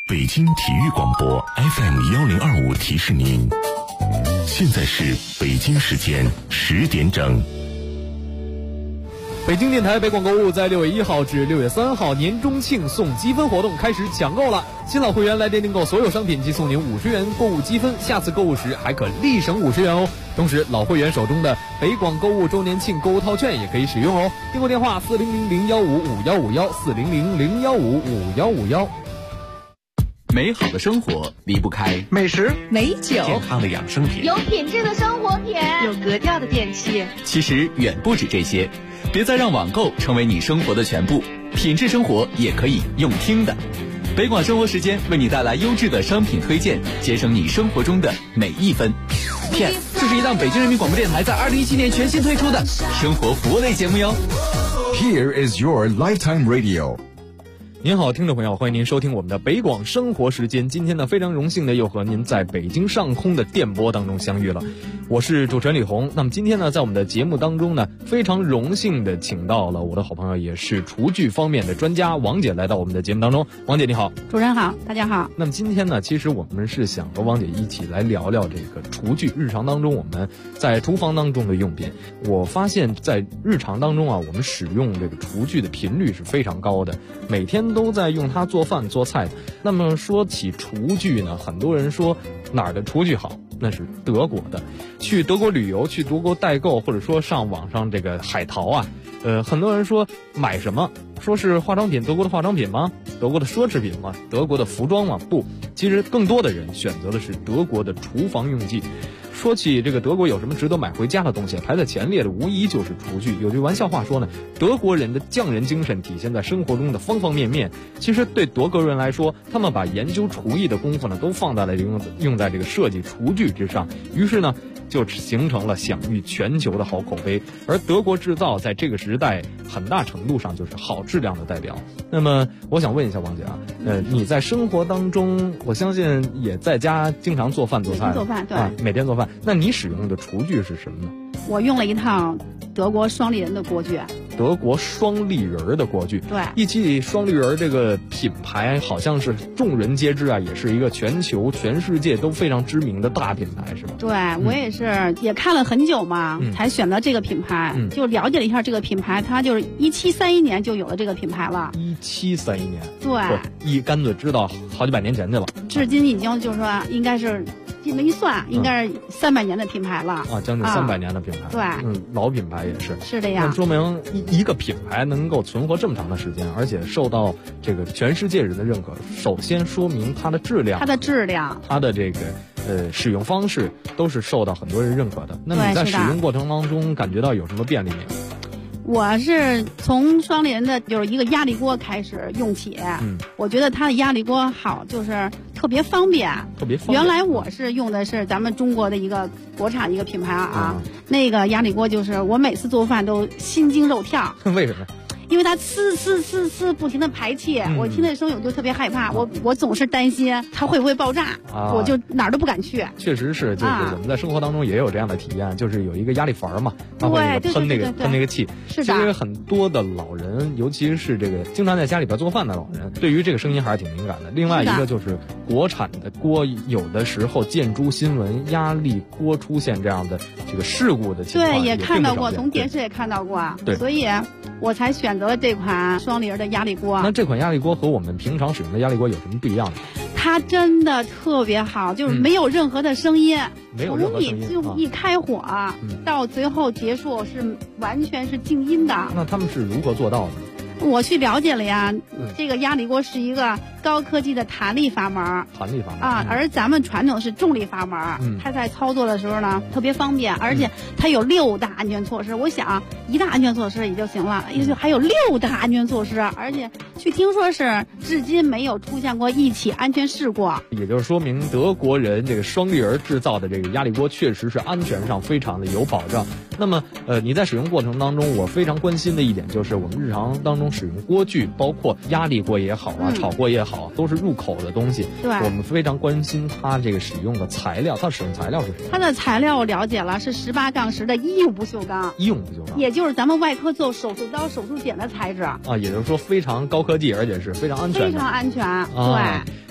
北京体育广播 FM1025提示您，现在是北京时间10点整。 北京电台北广购物在6月1号至6月3号年终庆送积分活动开始抢购了，新老会员来电订购所有商品即送您50元购物积分，下次购物时还可立省50元哦。同时老会员手中的北广购物周年庆购物套券也可以使用哦。订购电话400-0151-5151，400-0151-5151。 美好的生活离不开美食、 美酒、 健康的养生品， 有品质的生活品， 有格调的电器。 其实远不止这些，别再让网购成为你生活的全部，品质生活也可以用听的。北广生活时间为你带来优质的商品推荐，节省你生活中的每一分。Yes， 这是一档北京人民广播电台在2017年全新推出的生活服务类节目哟。 Here is your lifetime radio。 您好，听众朋友，欢迎您收听我们的北广生活时间。今天呢，非常荣幸的又和您在北京上空的电波当中相遇了。我是主持人李红。那么今天呢，在我们的节目当中呢，非常荣幸的请到了我的好朋友，也是厨具方面的专家王姐来到我们的节目当中。王姐你好。 主持人好，大家好。 那么今天呢，其实我们是想和王姐一起来聊聊这个厨具，日常当中我们在厨房当中的用品。我发现在日常当中啊，我们使用这个厨具的频率是非常高的，每天都在用它做饭做菜。那么说起厨具呢，很多人说哪儿的厨具好，那是德国的。去德国旅游，去德国代购，或者说上网上这个海淘啊，很多人说买什么，说是化妆品，德国的化妆品吗？德国的奢侈品吗？德国的服装吗？不，其实更多的人选择的是德国的厨房用具。说起这个德国有什么值得买回家的东西，排在前列的无疑就是厨具。有句玩笑话说呢，德国人的匠人精神体现在生活中的方方面面。其实对德国人来说，他们把研究厨艺的功夫呢，都放在了用在这个设计厨具之上，于是呢就形成了享誉全球的好口碑。而德国制造在这个时代很大程度上就是好质量的代表。那么我想问一下王姐啊，你在生活当中，我相信也在家经常做饭做菜， 做饭对、 每天做饭。那你使用的厨具是什么呢？ 我用了一套德国双立人的锅具。 德国双立人的锅具， 对， 一提起双立人这个品牌，好像是众人皆知啊，也是一个全世界都非常知名的大品牌，是吧？ 对，我也是也看了很久嘛，才选择这个品牌，就了解了一下这个品牌，它就是1731年就有了这个品牌了。 1731年， 对， 一竿子知道好几百年前去了， 至今已经就是说应该是。这么一算，应该是300年的品牌了啊，将近300年的品牌， 对， 老品牌也是。 是的呀。 那说明一个品牌能够存活这么长的时间，而且受到这个全世界人的认可，首先说明它的质量，它的这个使用方式都是受到很多人认可的。那么你在使用过程当中感觉到有什么便利没有？ 我是从双立人的就是一个压力锅开始用起，我觉得它的压力锅好，就是特别方便。原来我是用的是咱们中国的一个国产一个品牌啊，那个压力锅就是我每次做饭都心惊肉跳。 为什么？ 因为它呲不停的排气，我听那声音我就特别害怕，我总是担心它会不会爆炸，我就哪儿都不敢去。 确实是，就是我们在生活当中也有这样的体验，就是有一个压力阀嘛，它会喷那个气。 是的。 其实很多的老人，尤其是这个经常在家里边做饭的老人，对于这个声音还是挺敏感的。另外一个就是国产的锅，有的时候见诸新闻，压力锅出现这样的这个事故的情况， 对，也看到过，从电视也看到过， 对， 所以我才选择了这款双立人的压力锅。 那这款压力锅和我们平常使用的压力锅有什么不一样的？ 它真的特别好，就是没有任何的声音， 没有任何声音， 从你就一开火，到最后结束是完全是静音的。 那他们是如何做到的？ 我去了解了呀，这个压力锅是一个高科技的弹力阀门啊，而咱们传统是重力阀门，它在操作的时候呢特别方便，而且它有6大安全措施。我想1大安全措施也就行了，还有6大安全措施，而且据听说是至今没有出现过一起安全事故。 也就是说明德国人这个双立人制造的这个压力锅确实是安全上非常的有保障。那么你在使用过程当中，我非常关心的一点就是我们日常当中使用锅具，包括压力锅也好啊，炒锅也好，都是入口的东西。 对， 我们非常关心它这个使用的材料，它使用材料是什么？ 它的材料我了解了，是18-10的医用不锈钢。 医用不锈钢， 也就是咱们外科做手术刀、手术剪的材质啊。 也就是说非常高科技，而且是非常安全的。 非常安全，对。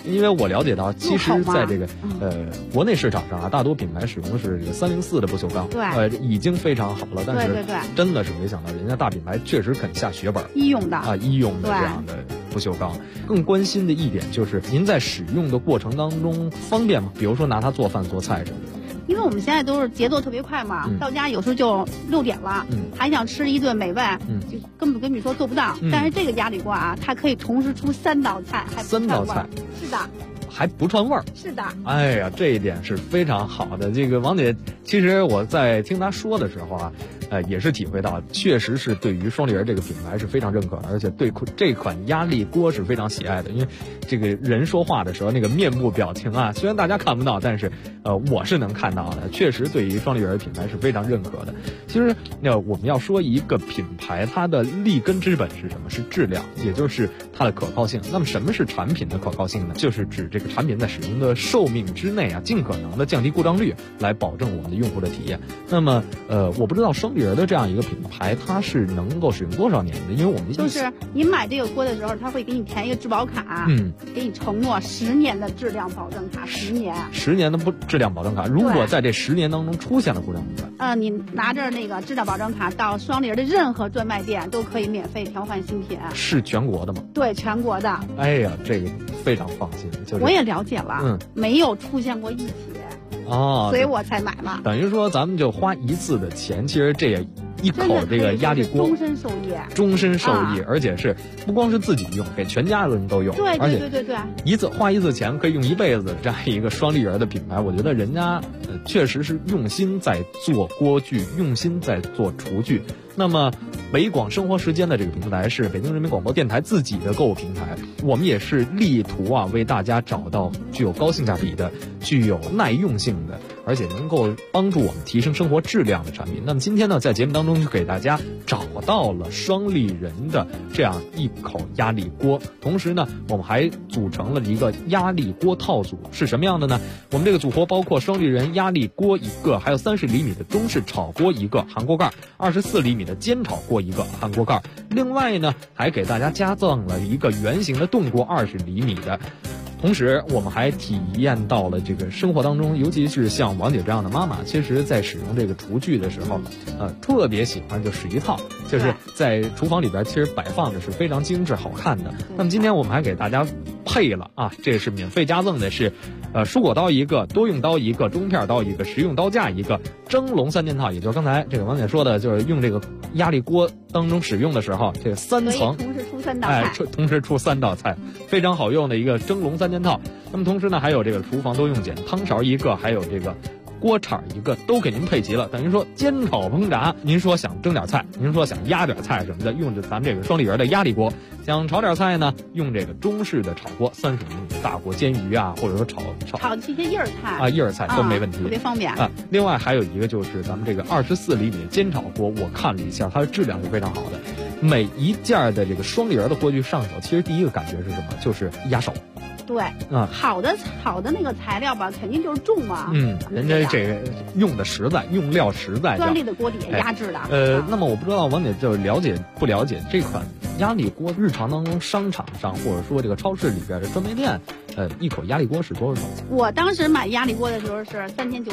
因为我了解到，其实在这个国内市场上啊，大多品牌使用的是这个304的不锈钢， 对， 已经非常好了。但是真的是没想到，人家大品牌确实肯下血本， 医用的医用的这样的不锈钢。更关心的一点就是，您在使用的过程当中方便吗？比如说拿它做饭做菜什么的。 因为我们现在都是节奏特别快嘛，到家有时候就6点了，还想吃一顿美味，就根本跟你说做不到。但是这个压力锅啊，它可以同时出3道菜，还不 3道菜， 是的。 还不串味儿， 是的。 哎呀，这一点是非常好的。这个王姐，其实我在听她说的时候啊，也是体会到，确实是对于双立人这个品牌是非常认可的，而且对这款压力锅是非常喜爱的。因为这个人说话的时候那个面部表情啊，虽然大家看不到，但是我是能看到的。确实对于双立人品牌是非常认可的。其实我们要说一个品牌它的立根之本是什么？是质量，也就是它的可靠性。那么什么是产品的可靠性呢？就是指这个产品在使用的寿命之内啊，尽可能的降低故障率，来保证我们的用户的体验。那么我不知道双立人的这样一个品牌，它是能够使用多少年的？因为我们就是你买这个锅的时候，他会给你填一个质保卡，给你承诺10年的质量保证卡，10年的质量保证卡。如果在这10年当中出现了故障怎么办？ 你拿着那个质量保证卡到双立人的任何专卖店都可以免费调换新品。 是全国的吗？ 对，全国的。 哎呀，这个非常放心。就是我也了解了，没有出现过异体，所以我才买嘛。 等于说咱们就花一次的钱，其实这也一口这个压力锅终身受益， 而且是不光是自己用，给全家人都用。 对， 而且花一次钱可以用一辈子，这样一个双立人的品牌，我觉得人家确实是用心在做锅具，用心在做厨具。那么北广生活时间的这个平台是北京人民广播电台自己的购物平台，我们也是力图为大家找到具有高性价比的、具有耐用性的，而且能够帮助我们提升生活质量的产品。那么今天呢，在节目当中就给大家找到了双立人的这样一口压力锅，同时呢，我们还组成了一个压力锅套组，是什么样的呢？我们这个组合包括双立人压力锅1个，还有30厘米的中式炒锅1个含锅盖，24厘米的煎炒锅1个含锅盖。另外呢，还给大家加赠了一个圆形的炖锅20厘米的。同时我们还体验到了这个生活当中，尤其是像王姐这样的妈妈，其实在使用这个厨具的时候特别喜欢就使一套，就是在厨房里边其实摆放的是非常精致好看的。那么今天我们还给大家配了这是免费加赠的，是蔬果刀1个，多用刀1个，中片刀1个，实用刀架1个，蒸笼3件套，也就是刚才这个王姐说的，就是用这个压力锅当中使用的时候，这个3层同时出3道菜， 同时出3道菜，非常好用的一个蒸笼3件套。那么同时呢，还有这个厨房多用碱汤勺1个，还有这个锅铲1个，都给您配齐了。等于说煎炒烹炸，您说想蒸点菜，您说想压点菜什么的，用着咱们这个双立人的压力锅；想炒点菜呢，用这个中式的炒锅，30厘米的大锅煎鱼或者说炒这些叶儿菜叶儿菜都没问题， 特别方便另外还有一个就是咱们这个24厘米的煎炒锅，我看了一下，它的质量是非常好的。每一件的这个双立人的锅具上手，其实第一个感觉是什么？就是压手。 对，好的那个材料吧，肯定就是重嘛。 人家这个用的实在，用料实在。 专利的锅底压制的。 那么我不知道王姐就了解不了解这款压力锅？日常当中商场上或者说这个超市里边的专卖店，一口压力锅是多少钱？ 我当时买压力锅的时候是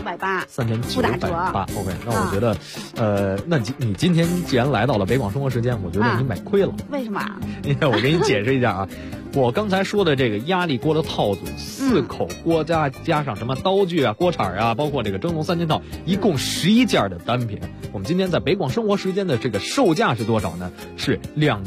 3980，不打折。 OK， 那我觉得，那你今天既然来到了北广生活时间，我觉得你买亏了。 为什么？ 因为我给你解释一下我刚才说的这个压力锅的套组，4口锅加上什么刀具锅铲包括这个蒸笼3件套，一共11件的单品。我们今天在北广生活时间的这个售价是多少呢？是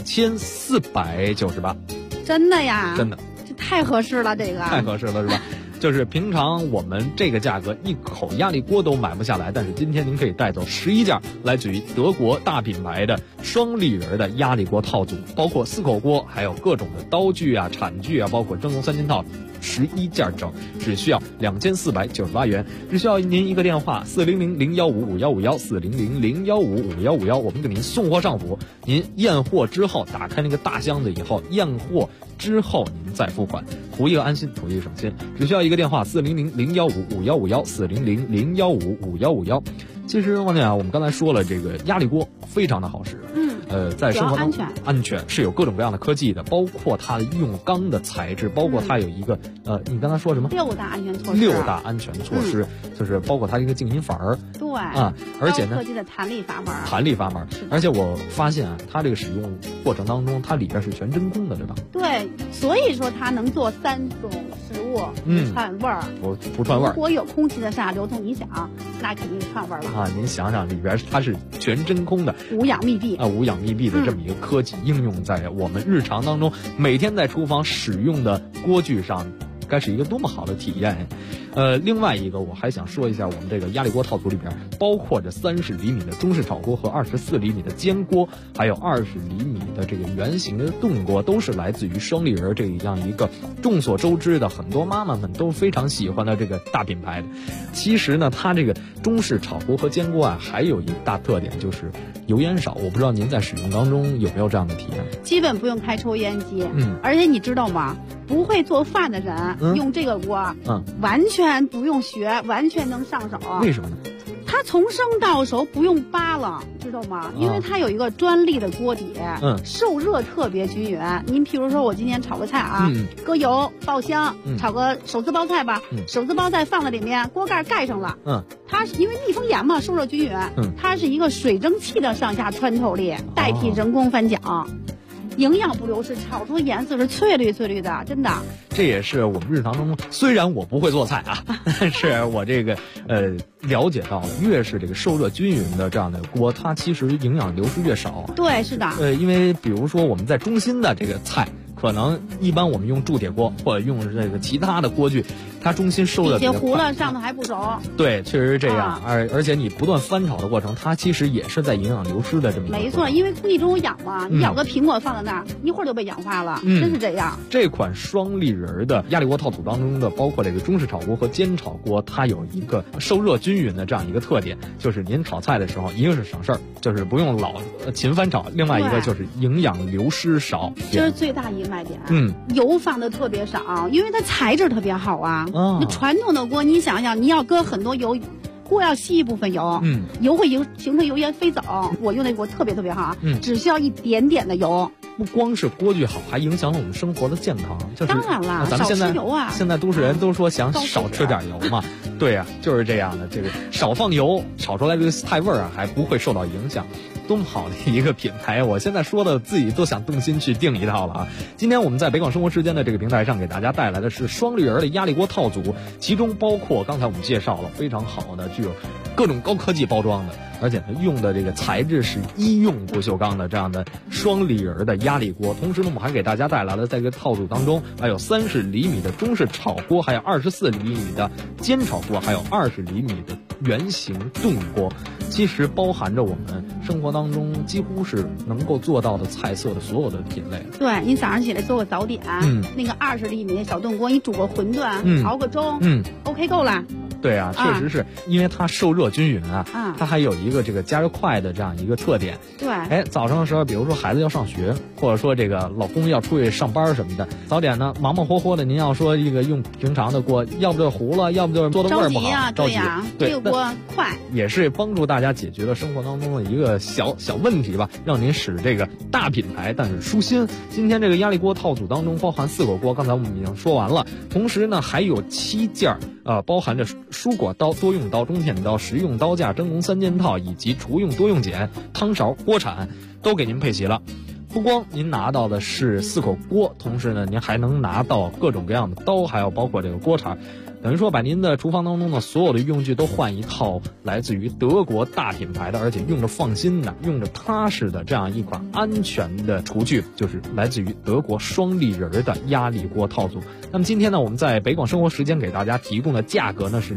2498。 真的呀？ 真的， 这太合适了，这个太合适了是吧？就是平常我们这个价格一口压力锅都买不下来，但是今天您可以带走11件来自于德国大品牌的双立人的压力锅套组，包括4口锅，还有各种的刀具铲具包括蒸笼3件套，11件整，只需要2498元，只需要您一个电话400-015-5151，400-015-5151，我们给您送货上府。您验货之后，打开那个大箱子以后，验货之后您再付款，图一个安心，图一个省心，只需要一个电话400-015-5151，400-015-5151。其实王姐我们刚才说了，这个压力锅非常的好使。 在生活当中安全是有各种各样的科技的，包括它用钢的材质，包括它有一个你刚才说什么 ？6大安全措施。 6大安全措施，就是包括它一个静音阀儿。 对啊，而且呢， 高科技的弹力阀门。 弹力阀门，而且我发现啊，它这个使用过程当中，它里边是全真空的，对吧？ 对，所以说它能做3种食物不串味儿， 不串味儿。 如果有空气的上下流通影响，那肯定串味儿了啊！您想想，里边它是全真空的， 无氧密闭无氧密闭的这么一个科技应用在我们日常当中，每天在厨房使用的锅具上，该是一个多么好的体验。另外一个我还想说一下，我们这个压力锅套组里边包括着30厘米的中式炒锅和24厘米的煎锅，还有20厘米的这个圆形的炖锅，都是来自于双立人这样一个众所周知的很多妈妈们都非常喜欢的这个大品牌的。其实呢，它这个中式炒锅和煎锅啊，还有一大特点就是油烟少。我不知道您在使用当中有没有这样的体验？ 基本不用开抽烟机，而且你知道吗？不会做饭的人用这个锅，完全不用学，完全能上手。 为什么呢？ 它从生到熟不用扒了，知道吗？因为它有一个专利的锅底，受热特别均匀。您比如说我今天炒个菜啊，搁油爆香，炒个手撕包菜吧，手撕包菜放在里面，锅盖盖上了，它是因为密封严嘛，受热均匀，它是一个水蒸气的上下穿透力，代替人工翻搅。营养不流失，炒出颜色是翠绿翠绿的，真的。 这也是我们日常当中，虽然我不会做菜啊，但是我这个了解到了，越是这个受热均匀的这样的锅，它其实营养流失越少。 对，是的。 因为比如说我们在中心的这个菜，可能一般我们用铸铁锅或者用这个其他的锅具，它中心受热底下糊了，上头还不熟。 对，确实是这样。而且你不断翻炒的过程，它其实也是在营养流失的这么一个。 没错，因为空气中有氧嘛，你咬个苹果放在那儿，一会儿就被氧化了，真是这样。 这款双立人的压力锅套组当中的，包括这个中式炒锅和煎炒锅，它有一个受热均匀的这样一个特点，就是您炒菜的时候，一个是省事儿，就是不用老勤翻炒；另外一个就是营养流失少， 这是最大一个卖点。油放的特别少，因为它材质特别好啊。那传统的锅，你想想，你要搁很多油，锅要吸一部分油，油会形成油烟飞走。我用那锅特别特别好，只需要一点点的油。 不光是锅具好，还影响了我们生活的健康。就是当然了， 咱们现在少吃油啊。 现在都市人都说想少吃点油嘛，对呀，就是这样的。这个少放油，炒出来这个菜味儿啊，还不会受到影响。多么好的一个品牌！我现在说的自己都想动心去订一套了啊！今天我们在北广生活时间的这个平台上给大家带来的是双立人的压力锅套组，其中包括刚才我们介绍了非常好的具有各种高科技包装的，而且用的这个材质是医用不锈钢的这样的双立人的压力锅。同时呢，我们还给大家带来了在这个套组当中还有30厘米的中式炒锅，还有24厘米的煎炒锅，还有20厘米的圆形炖锅。其实包含着我们生活当中几乎是能够做到的菜色的所有的品类。 对，你早上起来做个早点，那个20厘米的小炖锅，你煮个馄饨，熬个粥，OK 够了。 对啊，确实是因为它受热均匀啊，它还有一个这个加热快的这样一个特点。 对， 早上的时候，比如说孩子要上学，或者说这个老公要出去上班什么的，早点呢忙忙活活的，您要说这个用平常的锅，要不就糊了，要不就是做的味儿不好， 着急。这个锅快， 也是帮助大家解决了生活当中的一个小问题吧，让您使这个大品牌但是舒心。今天这个压力锅套组当中包含4个锅，刚才我们已经说完了，同时呢还有7件包含着蔬果刀、多用刀、中片刀、食用刀架、真空3件套以及厨用多用碱、汤勺、锅铲都给您配齐了。不光您拿到的是4口锅，同时呢您还能拿到各种各样的刀，还有包括这个锅铲，等于说把您的厨房当中的所有的用具都换一套来自于德国大品牌的，而且用着放心的、用着踏实的这样一款安全的厨具，就是来自于德国双立人的压力锅套组。那么今天呢，我们在北广生活时间给大家提供的价格呢是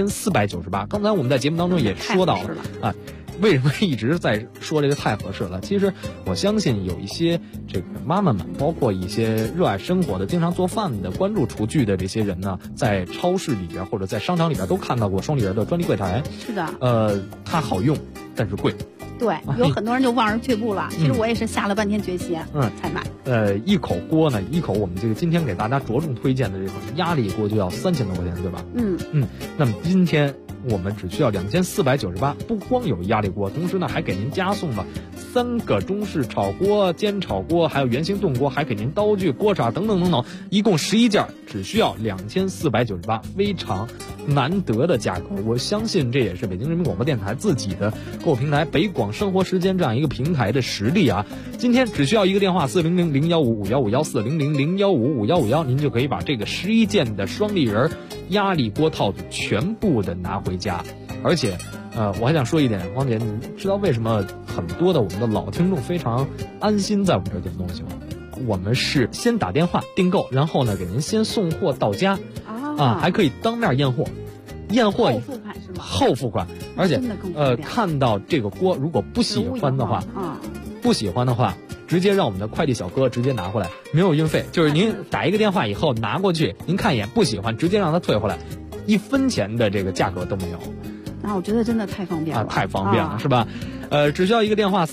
2498。刚才我们在节目当中也说到了啊。为什么一直在说这个太合适了？其实我相信有一些这个妈妈们，包括一些热爱生活的、经常做饭的、关注厨具的这些人呢，在超市里边或者在商场里边都看到过双立人的专利柜台。 是的， 它好用，但是贵。 对，有很多人就望而却步了。其实我也是下了半天决心，才买。 一口锅呢，我们这个今天给大家着重推荐的这款压力锅就要3000多块钱，对吧？那么今天我们只需要2498，不光有压力锅，同时呢还给您加送了3个中式炒锅、煎炒锅，还有圆形炖锅，还给您刀具、锅铲等等等等，一共11件，只需要2498，非常难得的价格。我相信这也是北京人民广播电台自己的购物平台北广生活时间这样一个平台的实力啊。今天只需要一个电话400-015-5151，400-015-5151，您就可以把这个11件的双立人压力锅套组全部的拿回家。而且我还想说一点，汪姐，你知道为什么很多的我们的老听众非常安心在我们这儿点东西吗？我们是先打电话订购，然后呢给您先送货到家还可以当面验货， 后付款是吗？ 后付款，而且看到这个锅如果不喜欢的话直接让我们的快递小哥直接拿回来，没有运费，就是您打一个电话以后拿过去，您看一眼不喜欢直接让他退回来，1分钱的这个价格都没有。 那我觉得真的太方便了太方便了是吧？只需要一个电话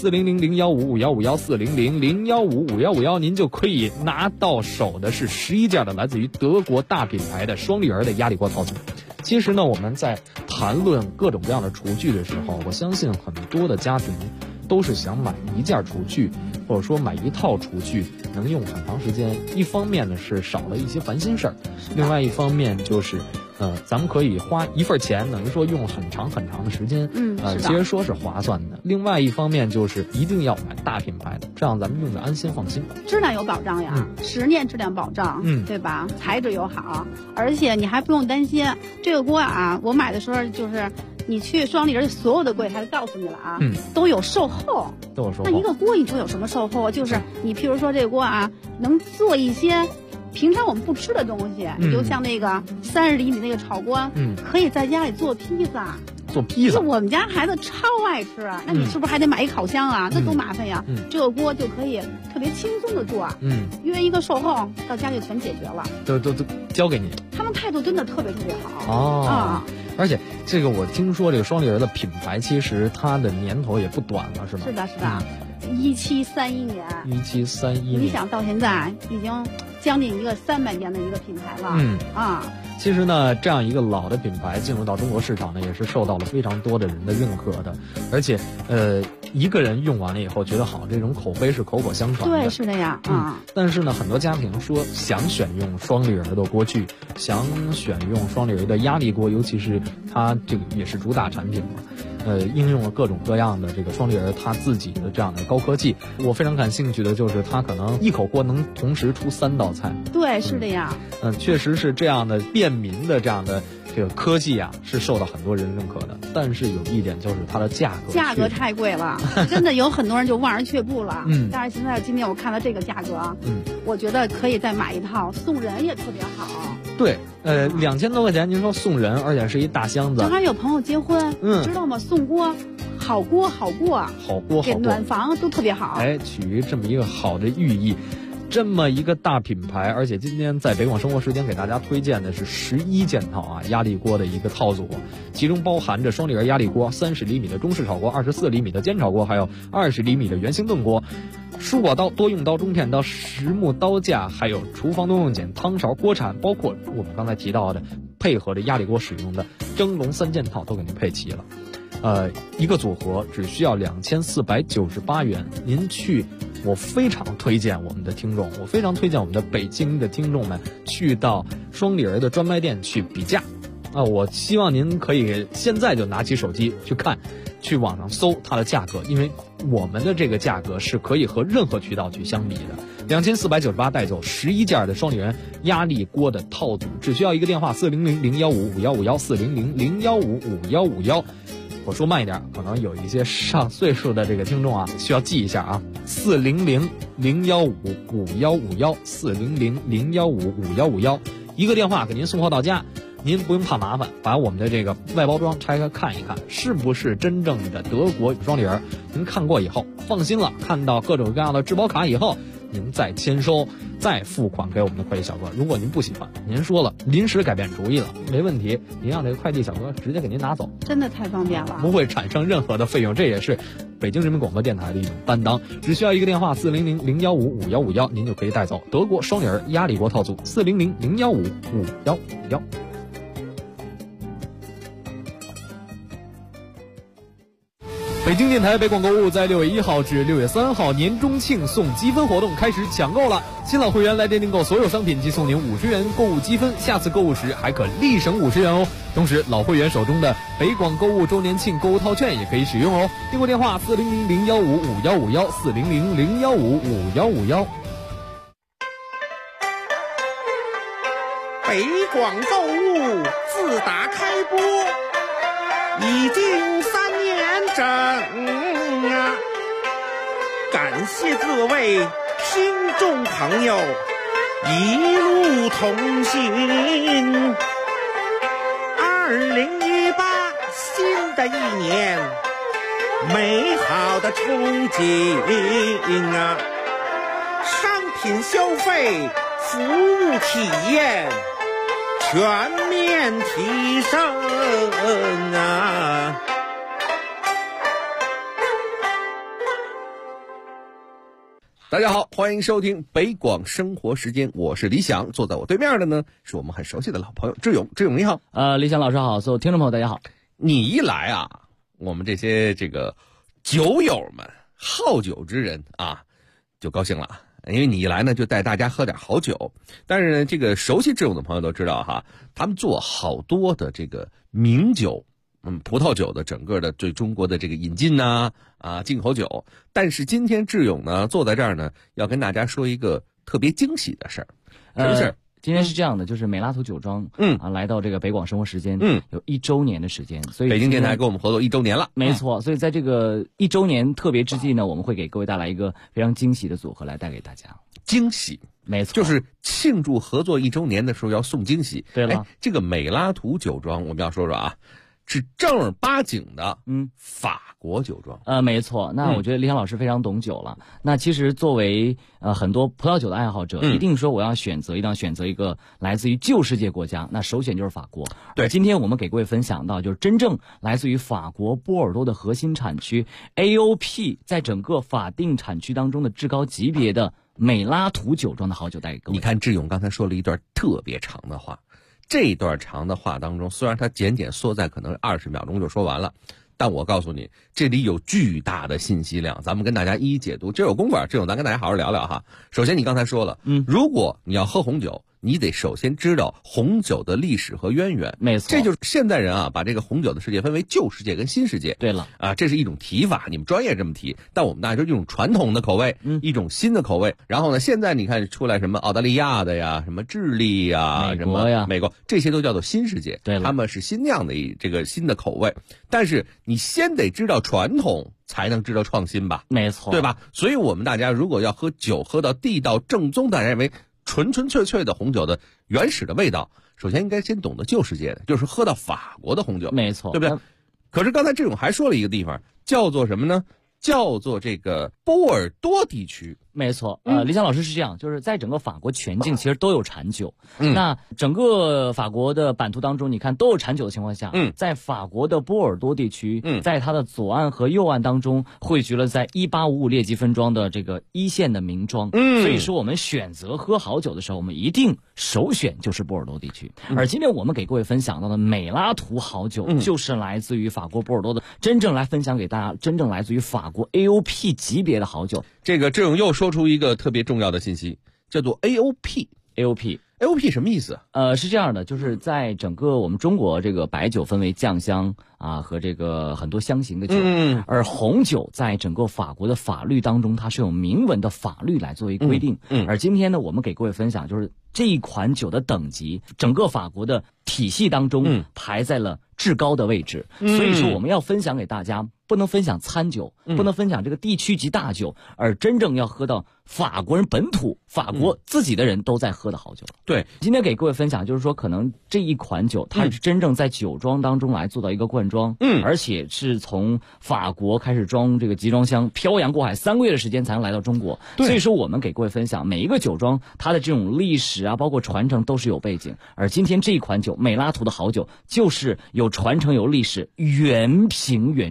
400-015-5151，400-015-5151，您就可以拿到手的是11件的来自于德国大品牌的双立人的压力锅套组。其实呢，我们在谈论各种各样的厨具的时候，我相信很多的家庭都是想买一件厨具，或者说买一套厨具能用很长时间。一方面呢是少了一些烦心事儿，另外一方面就是咱们可以花一份钱，等于说用很长很长的时间，其实说是划算的。另外一方面就是一定要买大品牌的，这样咱们用着安心放心， 质量有保障呀，10年质量保障，对吧？材质又好，而且你还不用担心这个锅啊。我买的时候就是你去双立人所有的柜台都告诉你了啊，都有售后，那一个锅你说有什么售后？就是你譬如说这个锅啊，能做一些平常我们不吃的东西，你就像那个30厘米那个炒锅，可以在家里做披萨。我们家孩子超爱吃，那你是不是还得买一烤箱啊？那多麻烦呀！这个锅就可以特别轻松的做，约一个售后到家就全解决了， 都交给你。 他们态度真的特别好而且这个我听说这个双立人的品牌其实它的年头也不短了，是吧？ 是的，1731年 ，1731年， 你想到现在已经将近一个300年的一个品牌了， 其实呢，这样一个老的品牌进入到中国市场呢，也是受到了非常多的人的认可的。而且，一个人用完了以后觉得好，这种口碑是口口相传的。 对，是的呀。 但是呢，很多家庭说想选用双立人的锅具，想选用双立人的压力锅，尤其是它这个也是主打产品嘛。应用了各种各样的这个双立人它自己的这样的高科技。我非常感兴趣的就是它可能一口锅能同时出3道菜。 对，是的呀。 确实是这样的便民的这样的这个科技啊，是受到很多人认可的。但是有一点就是它的价格太贵了，真的有很多人就望而却步了。但是今天我看到这个价格，我觉得可以再买一套，送人也特别好。 对，2000多块钱，您说送人，而且是一大箱子。 正好有朋友结婚，知道吗？送锅，好过，给暖房都特别好。 取于这么一个好的寓意。这么一个大品牌，而且今天在北广生活时间给大家推荐的是11件套压力锅的一个套组，其中包含着双立人压力锅、30厘米的中式炒锅、24厘米的煎炒锅，还有20厘米的圆形炖锅、蔬果刀、多用刀、中片刀、实木刀架，还有厨房多用碱、汤勺、锅铲，包括我们刚才提到的配合着压力锅使用的蒸笼3件套都给您配齐了。一个组合只需要2498元，您去。我非常推荐我们的听众，我非常推荐我们的北京的听众们去到双立人的专卖店去比价。我希望您可以现在就拿起手机去看，去网上搜它的价格，因为我们的这个价格是可以和任何渠道去相比的。2498带走11件的双立人压力锅的套组，只需要一个电话400-015-5151，400-015-5151。我说慢一点，可能有一些上岁数的这个听众啊，需要记一下啊，400-015-5151，400-015-5151，一个电话给您送货到家。您不用怕麻烦，把我们的这个外包装拆开看一看，是不是真正的德国双立人？您看过以后放心了，看到各种各样的质保卡以后，您再签收，再付款给我们的快递小哥。如果您不喜欢，您说了临时改变主意了，没问题，您让这个快递小哥直接给您拿走， 真的太方便了， 不会产生任何的费用。这也是北京人民广播电台的一种担当。只需要一个电话400-015-5151，您就可以带走德国双立人压力锅套组400-015-5151。 北京电台北广购物在6月1号至6月3号年中庆送积分活动开始抢购了，新老会员来电订购所有商品即送您50元购物积分，下次购物时还可立省50元哦。同时老会员手中的北广购物周年庆购物套券也可以使用哦。订购电话400-0155-5151，400-0155-5151。 北广购物自打开播已经3年整啊，感谢各位听众朋友一路同行。2018新的一年，美好的憧憬啊，商品消费服务体验全面提升啊！大家好，欢迎收听北广生活时间，我是李想，坐在我对面的呢是我们很熟悉的老朋友志勇。志勇你好。 李想老师好，所有听众朋友大家好。 你一来啊，我们这些酒友们、好酒之人啊，就高兴了。因为你一来呢，就带大家喝点好酒。但是呢，熟悉志勇的朋友都知道哈，他们做好多的名酒，葡萄酒的整个的对中国的引进进口酒。但是今天志勇呢坐在这儿呢，要跟大家说一个特别惊喜的事儿。什么事儿？ 今天是这样的，就是美拉图酒庄，来到北广生活时间，有1周年的时间，所以北京电台跟我们合作1周年了， 没错。所以在这个1周年特别之际呢，我们会给各位带来一个非常惊喜的组合来带给大家。 惊喜， 没错， 就是庆祝合作1周年的时候要送惊喜。 对了， 这个美拉图酒庄我们要说说啊，是正儿八经的法国酒庄。 没错。那我觉得李想老师非常懂酒了。那其实作为很多葡萄酒的爱好者，一定说我要选择一个来自于旧世界国家，那首选就是法国。 对， 今天我们给各位分享到，就是真正来自于法国波尔多的核心产区 AOP 在整个法定产区当中的至高级别的美拉图酒庄的好酒带给各位。 你看志勇刚才说了一段特别长的话，这段长的话当中，虽然他简简缩在可能20秒钟就说完了，但我告诉你，这里有巨大的信息量，咱们跟大家一一解读。这有功夫，这种咱跟大家好好聊聊哈。首先，你刚才说了，如果你要喝红酒，你得首先知道红酒的历史和渊源。 没错， 这就是现代人啊，把这个红酒的世界分为旧世界跟新世界。 对了啊，这是一种提法，你们专业这么提，但我们大家就是一种传统的口味，一种新的口味。然后呢，现在你看出来什么澳大利亚的呀，什么智利呀， 美国呀， 美国，这些都叫做新世界。 对了， 他们是新酿的新的口味，但是你先得知道传统，才能知道创新吧？ 没错， 对吧？所以我们大家如果要喝酒，喝到地道正宗，大家认为纯纯粹粹的红酒的原始的味道，首先应该先懂得旧世界的，就是喝到法国的红酒。 没错， 对不对？可是刚才志勇还说了一个地方，叫做什么呢？叫做波尔多地区。 没错，李想老师是这样，就是在整个法国全境其实都有产酒。那整个法国的版图当中，你看都有产酒的情况下，在法国的波尔多地区，在它的左岸和右岸当中汇聚了在1855列级分庄的1线的名庄。所以说我们选择喝好酒的时候，我们一定首选就是波尔多地区。而今天我们给各位分享到的美拉图好酒，就是来自于法国波尔多的，真正来分享给大家，真正来自于法国 AOP 级别的好酒。 志勇又说出一个特别重要的信息，叫做 AOP。AOP 什么意思？ 是这样的，就是在整个我们中国白酒分为酱香啊和很多香型的酒，而红酒在整个法国的法律当中，它是有明文的法律来作为规定。而今天呢，我们给各位分享就是这一款酒的等级，整个法国的体系当中排在了至高的位置。所以说我们要分享给大家，不能分享餐酒，不能分享地区级大酒，而真正要喝到法国人本土、法国自己的人都在喝的好酒。 对， 今天给各位分享就是说，可能这一款酒它是真正在酒庄当中来做到一个灌装，而且是从法国开始装集装箱漂洋过海3个月的时间才能来到中国。所以说我们给各位分享每一个酒庄它的这种历史啊，包括传承都是有背景。而今天这一款酒美拉图的好酒，就是有传承有历史，原瓶原装带给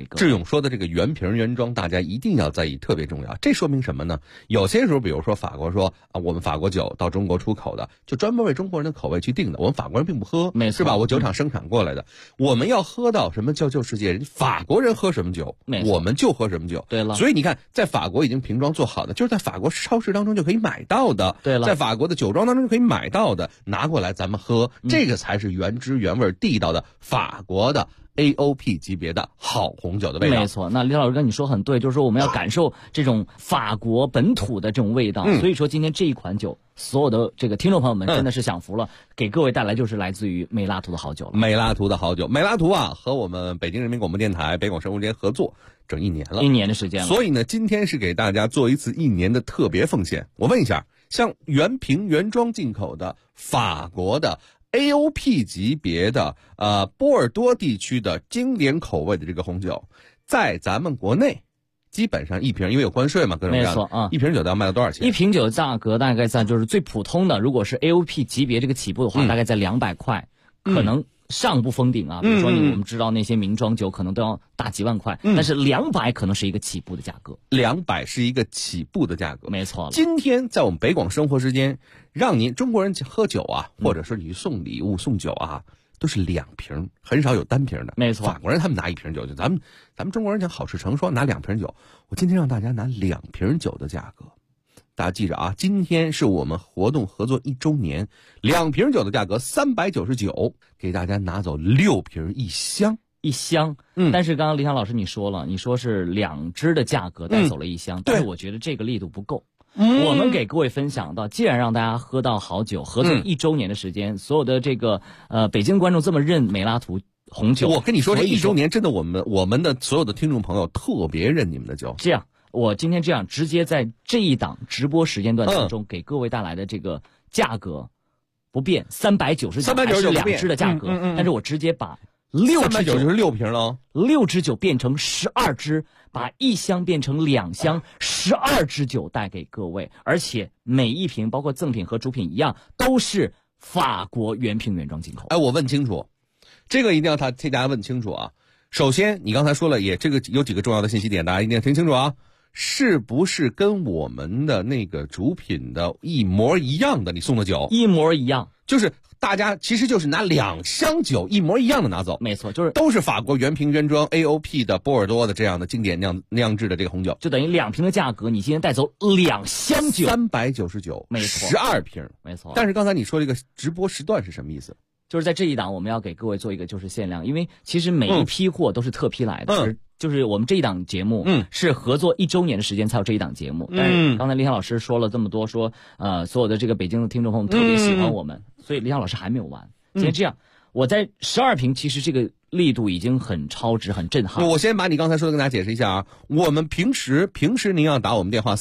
各位。 志勇说的这个原瓶原装，大家一定要在意，特别重要。这说明什么呢？有些时候，比如说法国说啊，我们法国酒到中国出口的，就专门为中国人的口味去定的，我们法国人并不喝， 没错， 是吧？我酒厂生产过来的，我们要喝到什么叫旧世界？人法国人喝什么酒，我们就喝什么酒。 对了， 所以你看，在法国已经瓶装做好的，就是在法国超市当中就可以买到的。 对了， 在法国的酒庄当中就可以买到的，拿过来咱们喝，这个才是原汁原味地道的法国的 AOP 级别的好红酒的味道。 没错，那李老师跟你说很对，就是说我们要感受这种法国本土的这种味道。所以说今天这一款酒，所有的这个听众朋友们真的是享福了，给各位带来就是来自于美拉图的好酒了。 美拉图的好酒，美拉图啊，和我们北京人民广播电台北广生活间合作整1年了 ，1年的时间了。 所以呢，今天是给大家做一次1年的特别奉献。我问一下，像原瓶原装进口的法国的 AOP 级别的波尔多地区的经典口味的这个红酒，在咱们国内基本上一瓶，因为有关税嘛，各种各样的， 没错啊， 一瓶酒要卖到多少钱？ 一瓶酒价格大概在就是最普通的，如果是 AOP 级别这个起步的话，大概在200块，可能上不封顶啊。比如说我们知道那些名庄酒可能都要大几万块，但是200可能是一个起步的价格。 200是一个起步的价格， 没错。 今天在我们北广生活时间，让您中国人喝酒啊，或者说你去送礼物送酒啊，都是2瓶，很少有单瓶的。 没错， 法国人他们拿1瓶酒，就咱们中国人讲好事成双，拿2瓶酒。我今天让大家拿2瓶酒的价格，大家记着啊，今天是我们活动合作1周年，2瓶酒的价格399，给大家拿走6瓶1箱。 1箱，但是刚刚李想老师你说了，你说是2支的价格带走了1箱，但是我觉得这个力度不够。我们给各位分享到，既然让大家喝到好酒，合作1周年的时间，所有的这个北京观众这么认美拉图红酒， 我跟你说，这1周年真的我们的所有的听众朋友特别认你们的酒。 这样，我今天这样直接在这一档直播时间段当中，给各位带来的这个价格不变，399还是2支的价格，但是我直接把6支酒就是6瓶了 ，6支酒变成12支，把1箱变成2箱，12支酒带给各位，而且每一瓶包括赠品和主品一样，都是法国原瓶原装进口。 哎，我问清楚，这个一定要替大家问清楚啊。首先，你刚才说了，这个有几个重要的信息点，大家一定要听清楚啊。是不是跟我们的那个主品的一模一样的？你送的酒一模一样， 就是大家其实就是拿2箱酒一模一样的拿走。 没错，就是都是法国原瓶原装 AOP 的波尔多的这样的经典酿制的这个红酒， 就等于2瓶的价格，你今天带走2箱酒 ，399， 没错 ，12瓶， 没错。 但是刚才你说这个直播时段是什么意思？ 就是在这一档我们要给各位做一个就是限量，因为其实每一批货都是特批来的，就是我们这一档节目是合作1周年的时间才有这一档节目。但是刚才李想老师说了这么多，说所有的这个北京的听众朋友们特别喜欢我们，所以李想老师还没有完。今天这样，我在12瓶，其实这个力度已经很超值、很震撼。 我先把你刚才说的跟大家解释一下啊。我们平时您要打我们电话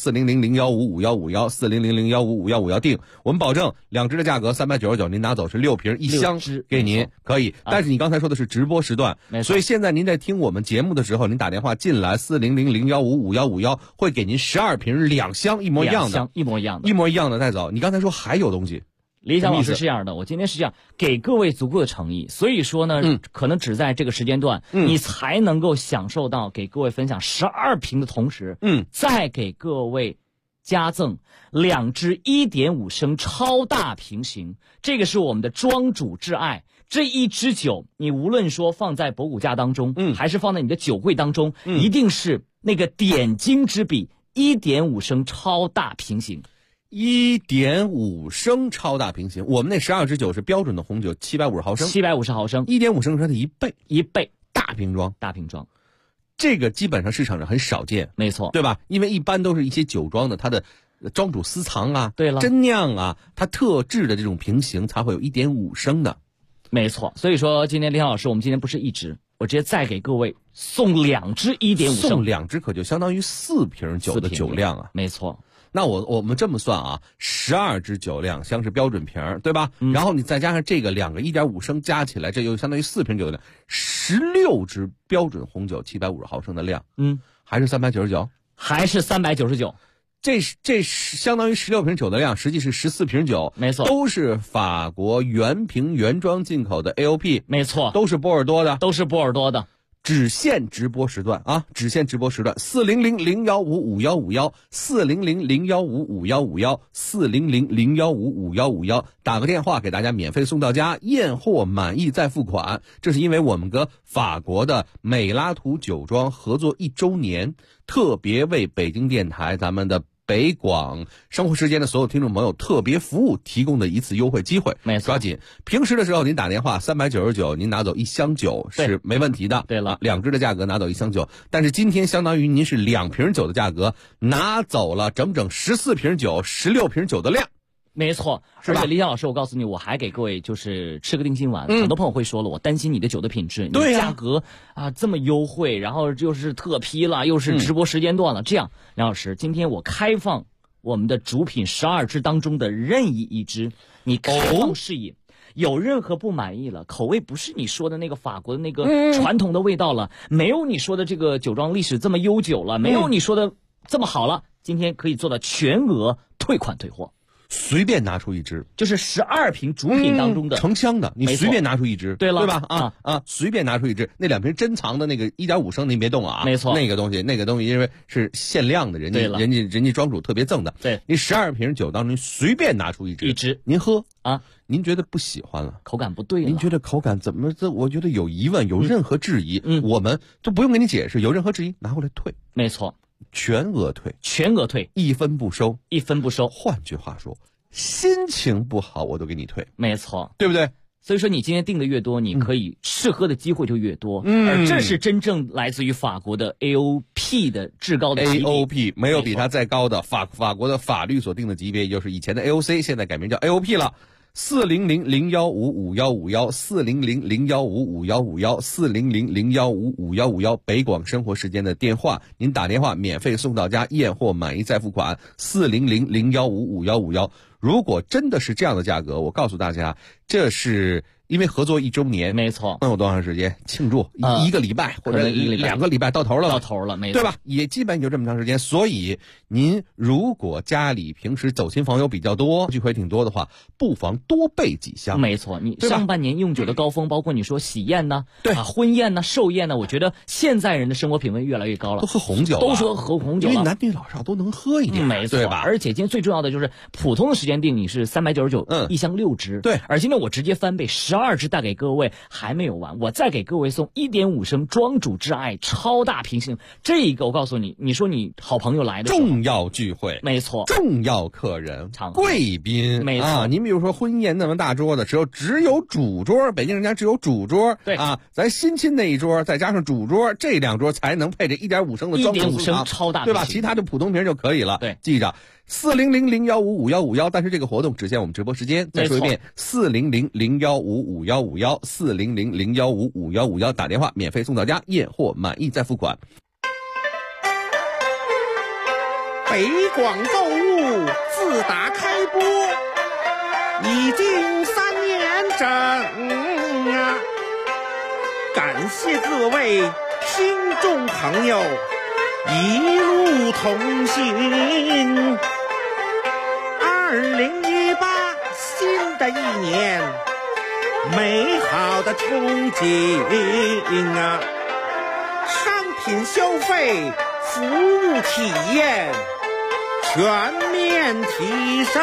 400-015-5151，400-015-5151订，我们保证2支的价格399，您拿走是6瓶1箱给您，可以。但是你刚才说的是直播时段，所以现在您在听我们节目的时候，您打电话进来400-015-5151，会给您12瓶2箱一模一样的， 一模一样的带走。你刚才说还有东西。 李想老师是这样的，我今天是这样给各位足够的诚意，所以说呢，可能只在这个时间段，你才能够享受到给各位分享12瓶的同时，再给各位加赠2支1.5升超大瓶型，这个是我们的庄主挚爱。这一支酒，你无论说放在博古架当中，还是放在你的酒柜当中，一定是那个点睛之笔，1.5升超大瓶型。 1.5升超大瓶型，我们那12支酒是标准的红酒，750毫升 ，750毫升 ，1.5升是它的1倍， 大瓶装， 这个基本上市场上很少见， 没错， 对吧？因为一般都是一些酒庄的它的庄主私藏啊， 对了， 真酿啊，它特制的这种瓶型才会有1.5升的， 没错。所以说今天李想老师，我们今天不是1支，我直接再给各位送2支1.5升， 送2支可就相当于4瓶酒的酒量啊， 没错。 那我们这么算啊，12支酒量像是标准瓶，对吧？然后你再加上这个2个1.5升加起来，这就相当于4瓶酒的量，16支标准红酒750毫升的量，还是399， 还是399。 这相当于16瓶酒的量，实际是14瓶酒， 没错， 都是法国原瓶原装进口的 AOP， 没错， 都是波尔多的， 只限直播时段啊，只限直播时段，400-015-5151，400-015-5151，400-015-5151，打个电话给大家免费送到家，验货满意再付款。这是因为我们和法国的美拉图酒庄合作1周年，特别为北京电台咱们的北广生活时间的所有听众朋友特别服务提供的一次优惠机会， 没错， 抓紧。平时的时候您打电话399，您拿走1箱酒是没问题的。 对了 ，2支的价格拿走1箱酒，但是今天相当于您是2瓶酒的价格，拿走了整整14瓶酒、16瓶酒的量。 没错，而且李想老师，我告诉你，我还给各位就是吃个定心丸。很多朋友会说了，我担心你的酒的品质， 对呀， 价格啊这么优惠，然后又是特批了，又是直播时间段了，这样，梁老师，今天我开放我们的主品12支当中的任意一支，你开放试饮。有任何不满意了，口味不是你说的那个法国的那个传统的味道了，没有你说的这个酒庄历史这么悠久了，没有你说的这么好了，今天可以做到全额退款退货。 随便拿出1支， 就是12瓶主品当中的成箱的，你随便拿出1支， 对了， 对吧？随便拿出1支，那2瓶珍藏的那个1.5升您别动啊， 没错， 那个东西因为是限量的，人家庄主特别赠的， 对， 你12瓶酒当中随便拿出1支，您喝啊，您觉得不喜欢了， 口感不对了， 您觉得口感怎么我觉得有疑问，有任何质疑，我们都不用给你解释，有任何质疑拿回来退， 没错。 全额退，1分不收 ，1分不收。 换句话说，心情不好我都给你退， 没错， 对不对？ 所以说你今天订的越多，你可以试喝的机会就越多。而这是真正来自于法国的 AOP 的至高的级别。 AOP 没有比它再高的，法国的法律所定的级别，也就是以前的 AOC， 现在改名叫 AOP 了。400-015-5151，400-015-5151，400-015-5151，北广生活时间的电话，您打电话免费送到家，验货满意再付款。400-015-5151，如果真的是这样的价格，我告诉大家，这是因为合作1周年， 没错， 能有多长时间庆祝？1个礼拜或者2个礼拜到头了， 没错， 对吧？也基本就这么长时间。所以您如果家里平时走亲访友比较多，聚会挺多的话，不妨多备几箱。 没错，你上半年用酒的高峰，包括你说喜宴呢， 对婚宴呢、寿宴呢，我觉得现在人的生活品味越来越高了， 都喝红酒， 都说喝红酒了， 因为男女老少都能喝一点， 没错， 对吧？ 而且今天最重要的就是普通的时间订你是399，一箱6支， 对。 而今天我直接翻倍，12支带给各位，还没有完，我再给各位送1.5升庄主挚爱超大瓶型，这个我告诉你，你说你好朋友来的重要聚会， 没错， 重要客人、贵宾， 没错啊。您比如说婚宴那么大桌的时候，只有主桌，北京人家只有主桌， 对啊，咱新亲那一桌再加上主桌，这2桌才能配这1.5升的庄主 1.5升超大瓶， 对吧？其他的普通瓶就可以了。 对， 记着。400-015-5151，但是这个活动只限我们直播时间。再说一遍，400-015-5151，400-015-5151，打电话免费送到家，验货满意再付款。 北广购物自打开播已经3年整啊，感谢各位听众朋友一路同行。2018新的1年，美好的憧憬啊！商品消费、服务体验全面提升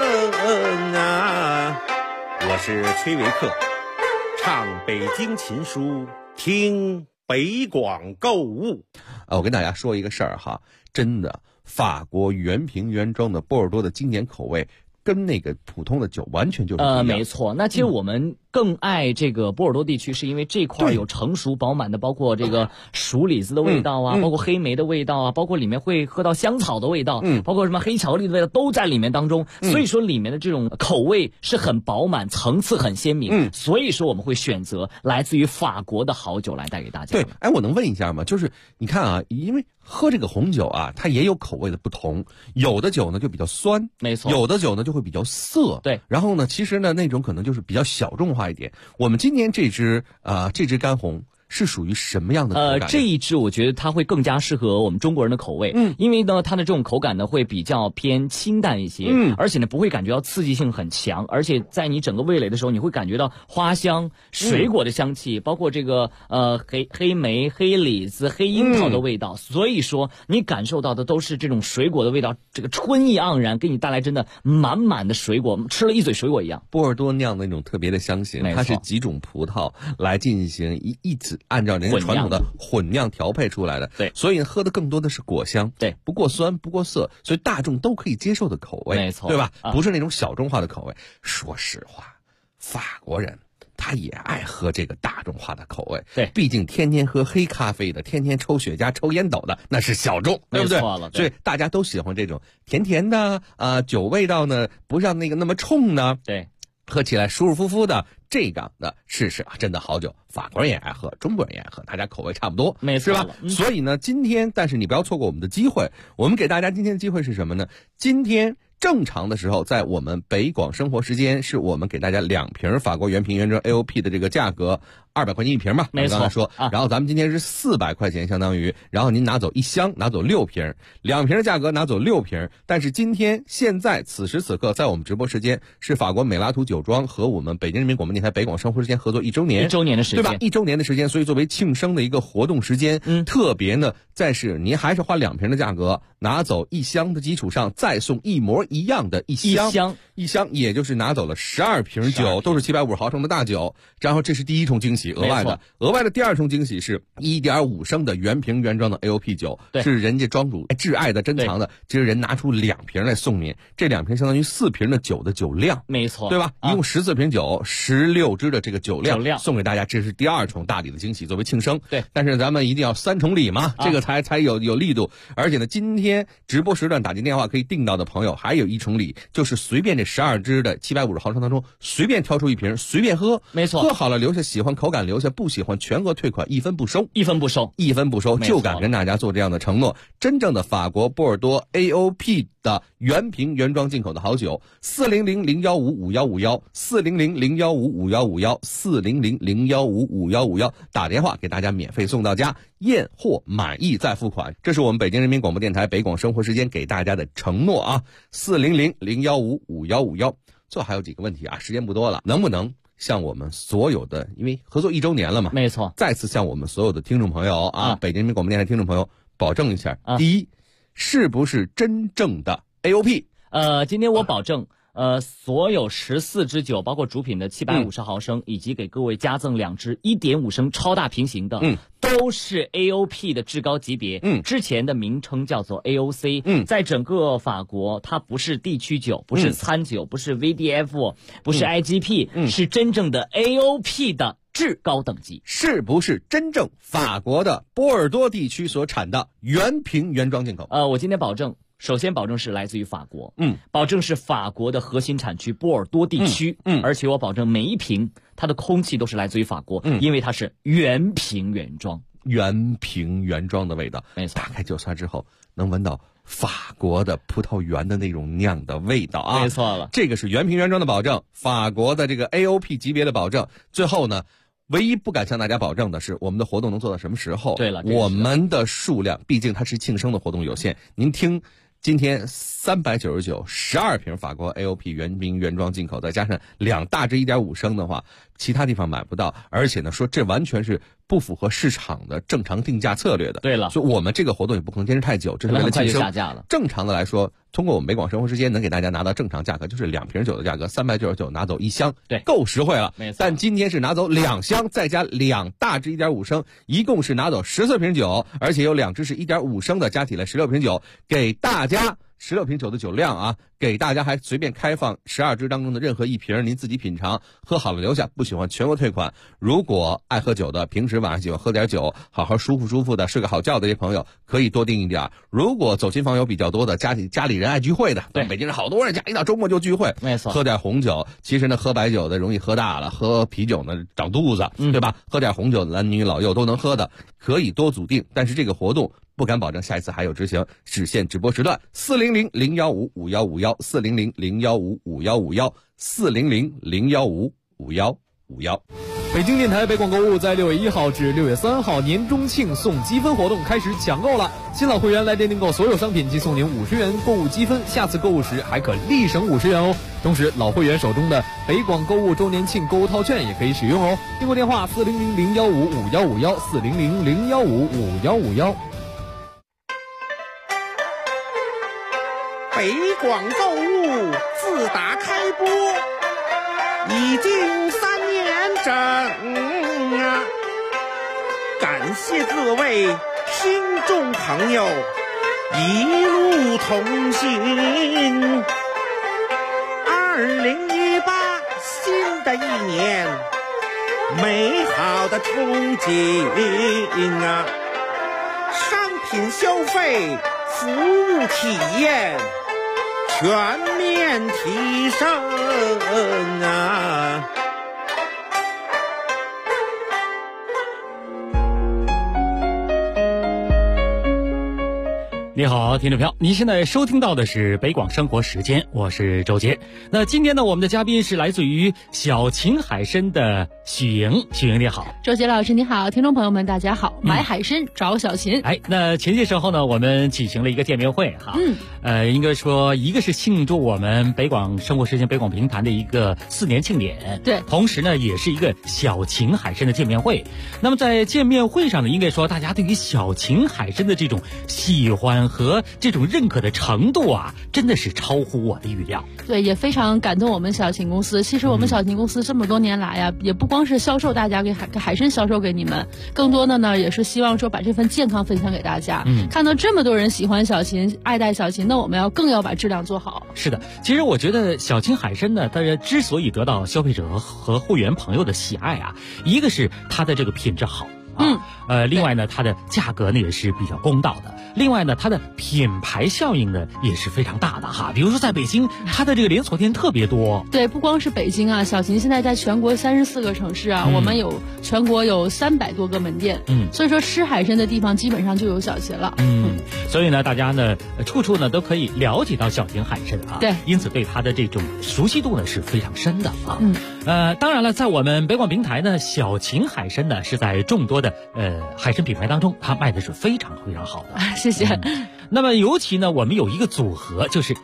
啊！我是崔维克，唱北京琴书，听北广购物。 我跟大家说一个事儿哈，真的，法国原瓶原装的波尔多的经典口味，跟那个普通的酒完全就是不一样。 没错。那其实我们更爱这个波尔多地区，是因为这块有成熟饱满的，包括这个熟李子的味道啊，包括黑莓的味道啊，包括里面会喝到香草的味道，包括什么黑巧克力的味道都在里面当中。所以说里面的这种口味是很饱满，层次很鲜明。所以说我们会选择来自于法国的好酒来带给大家。 对，哎，我能问一下吗？就是你看啊，因为喝这个红酒啊，它也有口味的不同，有的酒呢就比较酸， 没错， 有的酒呢就会比较涩， 对。 然后呢，其实呢那种可能就是比较小众化一点。我们今年这支干红是属于什么样的口感？ 这一支我觉得它会更加适合我们中国人的口味，因为呢它的这种口感呢会比较偏清淡一些，而且呢不会感觉到刺激性很强，而且在你整个味蕾的时候，你会感觉到花香、水果的香气，包括这个黑莓、黑李子、黑樱桃的味道，所以说你感受到的都是这种水果的味道，这个春意盎然，给你带来真的满满的水果，吃了一嘴水果一样。 波尔多酿的那种特别的香型，它是几种葡萄来进行一直按照人家传统的混酿调配出来的， 对， 所以喝的更多的是果香， 对， 不过酸不过涩，所以大众都可以接受的口味， 没错， 对吧？不是那种小众化的口味。说实话，法国人他也爱喝这个大众化的口味， 对， 毕竟天天喝黑咖啡的，天天抽雪茄、抽烟斗的，那是小众，对不对？所以大家都喜欢这种甜甜的酒味道呢，不像那个那么冲呢， 对。 喝起来舒舒服服的，这样的试试真的好酒，法国人也爱喝，中国人也爱喝，大家口味差不多， 没错， 是吧？所以呢，今天但是你不要错过我们的机会，我们给大家今天的机会是什么呢？今天正常的时候，在我们北广生活时间，是我们给大家2瓶法国原瓶原装 AOP 的这个价格，200块钱1瓶吧， 没错。 刚才说，然后咱们今天是400块钱，相当于，然后您拿走1箱，拿走6瓶，2瓶的价格拿走6瓶。但是今天现在此时此刻，在我们直播时间是法国美拉图酒庄和我们北京人民广播电台北广生活时间合作1周年，1 周年的时间， 对吧？1周年的时间，所以作为庆生的一个活动时间，特别呢，再是您还是花2瓶的价格，拿走1箱的基础上，再送一模一样的1箱，也就是拿走了12瓶酒，都是750毫升的大酒。然后这是第一重惊喜，额外的第2重惊喜是1.5升的原瓶原装的 AOP 酒，是人家庄主挚爱的珍藏的，这个人拿出2瓶来送您，这2瓶相当于4瓶的酒的酒量， 没错， 对吧？一共14瓶酒，16支的这个酒量送给大家，这是第2重大礼的惊喜，作为庆生。 对， 但是咱们一定要3重礼嘛，这个才有力度。而且呢，今天直播时段打进电话可以订到的朋友，还有1重礼，就是随便这12支的750毫升当中，随便挑出1瓶，随便喝， 没错， 喝好了留下，喜欢口感留下，不喜欢全额退款，1分不收 ，1分不收 ，1分不收，就敢跟大家做这样的承诺。真正的法国波尔多 AOP 的原瓶原装进口的好酒，400-015-5151，400-015-5151，400-015-5151，打电话给大家免费送到家，验货满意再付款，这是我们北京人民广播电台北广生活时间给大家的承诺啊，400-015-5151。最后还有几个问题啊，时间不多了，能不能向我们所有的，因为合作1周年了嘛， 没错， 再次向我们所有的听众朋友啊，北京人民广播电台听众朋友保证一下，第一，是不是真正的 AOP？ 今天我保证，所有14支酒，包括主品的750毫升，以及给各位加赠2支1.5升超大瓶型的，都是 AOP 的至高级别。之前的名称叫做 AOC。在整个法国，它不是地区酒，不是餐酒，不是 VDF，不是 IGP，是真正的 AOP 的至高等级。 是不是真正法国的波尔多地区所产的原瓶原装进口？ 我今天保证。首先保证是来自于法国，保证是法国的核心产区波尔多地区，而且我保证每一瓶它的空气都是来自于法国，因为它是原瓶原装， 原瓶原装的味道， 没错。 打开酒塞之后能闻到法国的葡萄园的那种酿的味道啊， 没错了， 这个是原瓶原装的保证，法国的这个 AOP 级别的保证。最后呢，唯一不敢向大家保证的是，我们的活动能做到什么时候？ 对了， 我们的数量毕竟它是庆生的活动有限，您听。今天399 12瓶法国 AOP 原瓶原装进口，再加上2大支1.5升的话，其他地方买不到。而且呢，说这完全是不符合市场的正常定价策略的。 对了， 所以我们这个活动也不可能坚持太久，这是为了庆生。 下架了。 正常的来说，通过我们北广生活时间能给大家拿到正常价格，就是2瓶酒的价格，399拿走1箱， 对， 够实惠了。 没错。 但今天是拿走2箱，再加2大支1.5升，一共是拿走14瓶酒，而且有2支是1.5升的，加起来16瓶酒，给大家。16瓶酒的酒量啊，给大家还随便开放12支当中的任何1瓶，您自己品尝，喝好了留下，不喜欢全额退款。如果爱喝酒的，平时晚上喜欢喝点酒，好好舒服的睡个好觉的这些朋友，可以多订一点。如果走亲访友比较多的，家里人爱聚会的， 对， 北京人好多人家一到周末就聚会， 没错， 喝点红酒。其实呢，喝白酒的容易喝大了，喝啤酒呢长肚子，对吧？喝点红酒，男女老幼都能喝的，可以多组订。但是这个活动不敢保证下一次还有执行，只限直播时段，400-015-5151，400-015-5151，400-015-5151。 北京电台北广购物在6月1号至6月3号年中庆送积分活动开始抢购了，新老会员来电订购所有商品即送您50元购物积分，下次购物时还可立省50元哦。同时老会员手中的北广购物周年庆购物套券也可以使用哦。订购电话400-015-5151，400-015-5151。 北广购物自打开播已经3年整啊，感谢各位听众朋友一路同行。2018新的一年，美好的憧憬啊，商品消费、服务体验全面提升啊！ 你好，听众朋友，您现在收听到的是北广生活时间，我是周杰。那今天呢，我们的嘉宾是来自于小秦海参的许莹。许莹你好。 周杰老师你好，听众朋友们大家好。买海参找小秦。 那前些时候呢，我们举行了一个见面会哈。应该说一个是庆祝我们北广生活时间北广评弹的一个4年庆典， 对， 同时呢也是一个小秦海参的见面会。那么在见面会上呢，应该说大家对于小秦海参的这种喜欢和这种认可的程度啊，真的是超乎我的预料。 对，也非常感动我们小秦公司。其实我们小秦公司这么多年来呀，也不光是销售大家给海参销售给你们，更多的呢也是希望说把这份健康分享给大家。看到这么多人喜欢小秦，爱戴小秦，那我们更要把质量做好。 是的，其实我觉得小秦海参呢，它之所以得到消费者和会员朋友的喜爱啊，一个是它的这个品质好。另外呢，它的价格呢也是比较公道的。另外呢，它的品牌效应呢也是非常大的哈。比如说在北京，它的这个连锁店特别多。 对，不光是北京啊，小秦现在在全国34个城市啊，我们全国有300多个门店。所以说吃海参的地方基本上就有小秦了。 所以呢，大家呢处处呢都可以了解到小秦海参啊。 对， 因此对它的这种熟悉度呢是非常深的啊。当然了，在我们北广平台呢，小秦海参呢是在众多的海参品牌当中，它卖的是非常非常好的。 谢谢。 那么尤其呢，我们有一个组合，就是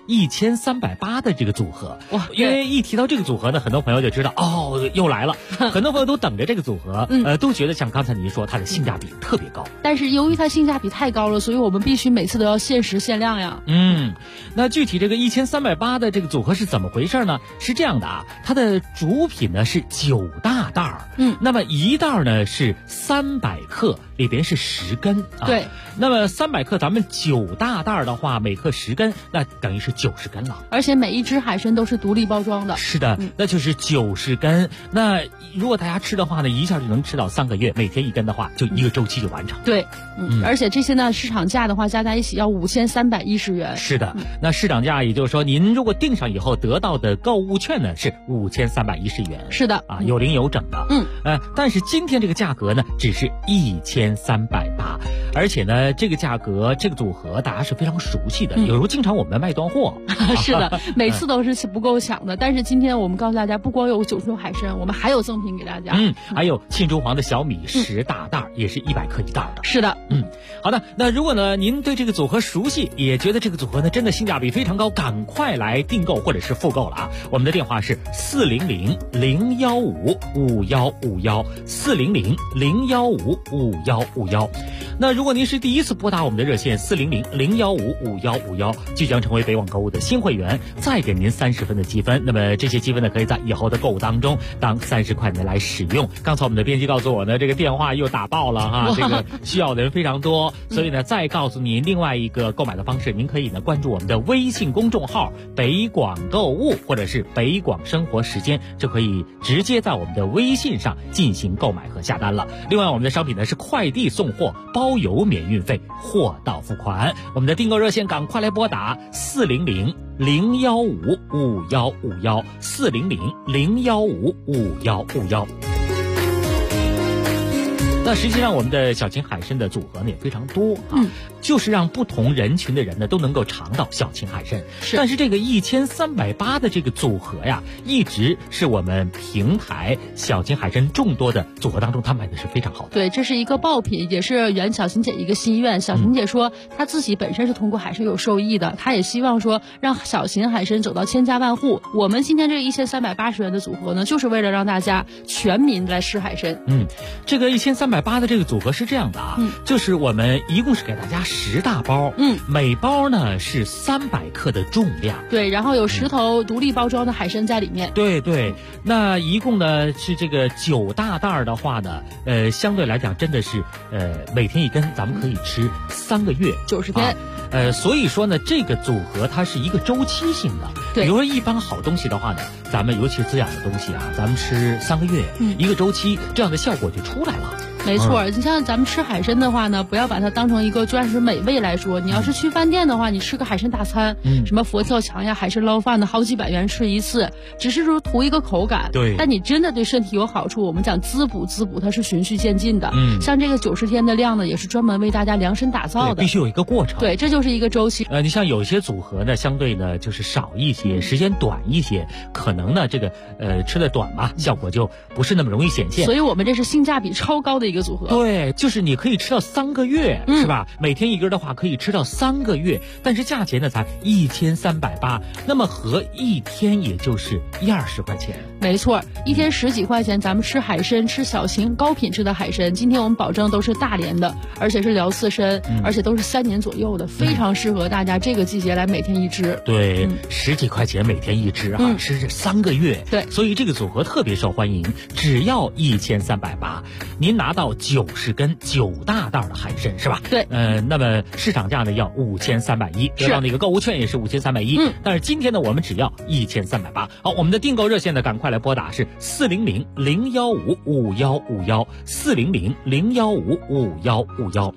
1380的这个组合。哇，因为一提到这个组合呢，很多朋友就知道哦，又来了。很多朋友都等着这个组合，都觉得像刚才您说，它的性价比特别高。 但是由于它性价比太高了，所以我们必须每次都要限时限量呀。 那具体这个1380的这个组合是怎么回事呢？是这样的啊，它的主品呢是9大袋儿，那么一袋呢是300克，里边是10根啊。 对， 那么300克咱们9大袋的话，每克10根，那等于是90根了。 而且每一只海参都是独立包装的。 是的，那就是90根。那如果大家吃的话呢，一下就能吃到3个月，每天1根的话，就一个周期就完成。 对，而且这些呢市场价的话加在一起要5310元。 是的，那市场价也就是说，您如果订上以后得到的购物券呢是5310元。 是的啊，有零有整的。但是今天这个价格呢只是1380，而且呢这个价格这个组合大家是非常熟悉的，有时候经常我们卖断货。 是的，每次都是不够抢的。但是今天我们告诉大家，不光有9种海参，我们还有赠品给大家。 还有沁珠黄的小米10大袋，也是100克一袋的。 是的， 好的。那如果呢您对这个组合熟悉，也觉得这个组合呢真的性价比非常高，赶快来订购或者是复购了啊！我们的电话是400-015-5151，400-015-5151。那如果您是第一次拨打我们的热线400-015-5151，即将成为北网购物的新会员，再给您30分的积分。那么这些积分呢，可以在以后的购物当中当30块呢来使用。刚才我们的编辑告诉我呢，这个电话又打爆了哈，这个需要的人非常多，所以呢，再告诉您另外一个购买的方式，您可以呢关注我们的微信公众号北广购物或者是北广生活时间，就可以直接在我们的微信上进行购买和下单了。另外，我们的商品呢是快递送货，包邮免运费，货到付款。我们的订购热线赶快来拨打400-015-5151，400-015-5151。那实际上我们的小秦海参的组合呢也非常多啊。 就是让不同人群的人呢都能够尝到小秦海参。但是这个1380的这个组合呀，一直是我们平台小秦海参众多的组合当中，他卖的是非常好的。 对，这是一个爆品，也是圆小秦姐一个心愿。小秦姐说，她自己本身是通过海参有受益的，她也希望说让小秦海参走到千家万户。我们今天这个1380元的组合呢，就是为了让大家全民来吃海参。 这个1380的这个组合是这样的啊，就是我们一共是给大家10大包，每包呢是300克的重量。 对，然后有10头独立包装的海参在里面。 对，那一共呢是这个9大袋的话呢，相对来讲真的是每天一根，咱们可以吃3个月 ，90天。 所以说呢，这个组合它是一个周期性的。 对， 比如说一般好东西的话呢，咱们尤其是滋养的东西啊，咱们吃3个月，一个周期，这样的效果就出来了。 没错，你像咱们吃海参的话呢，不要把它当成一个就按是美味来说。你要是去饭店的话，你吃个海参大餐，什么佛跳墙呀、海参捞饭的，好几百元吃一次，只是说图一个口感。 对， 但你真的对身体有好处，我们讲滋补，它是循序渐进的。像这个90天的量呢，也是专门为大家量身打造的， 必须有一个过程。 对，这就是一个周期。 你像有些组合呢，相对呢就是少一些，时间短一些，可能呢这个吃的短嘛，效果就不是那么容易显现。 所以我们这是性价比超高的一个组合。 对，就是你可以吃到3个月，是吧？每天一根的话可以吃到3个月，但是价钱呢才1380，那么合一天也就是120块钱。 没错，一天10几块钱，咱们吃海参，吃小秦高品质的海参。今天我们保证都是大连的，而且是辽刺参，而且都是3年左右的，非常适合大家这个季节来每天一只。 对，10几块钱每天一只啊，吃3个月。 对， 所以这个组合特别受欢迎，只要1380，您拿到90根9大袋的海参是吧？ 对， 那么市场价呢要5310，得到那个购物券也是5310。但是今天呢，我们只要1380。好，我们的订购热线呢，赶快来拨打是400-015-5151，400-015-5151。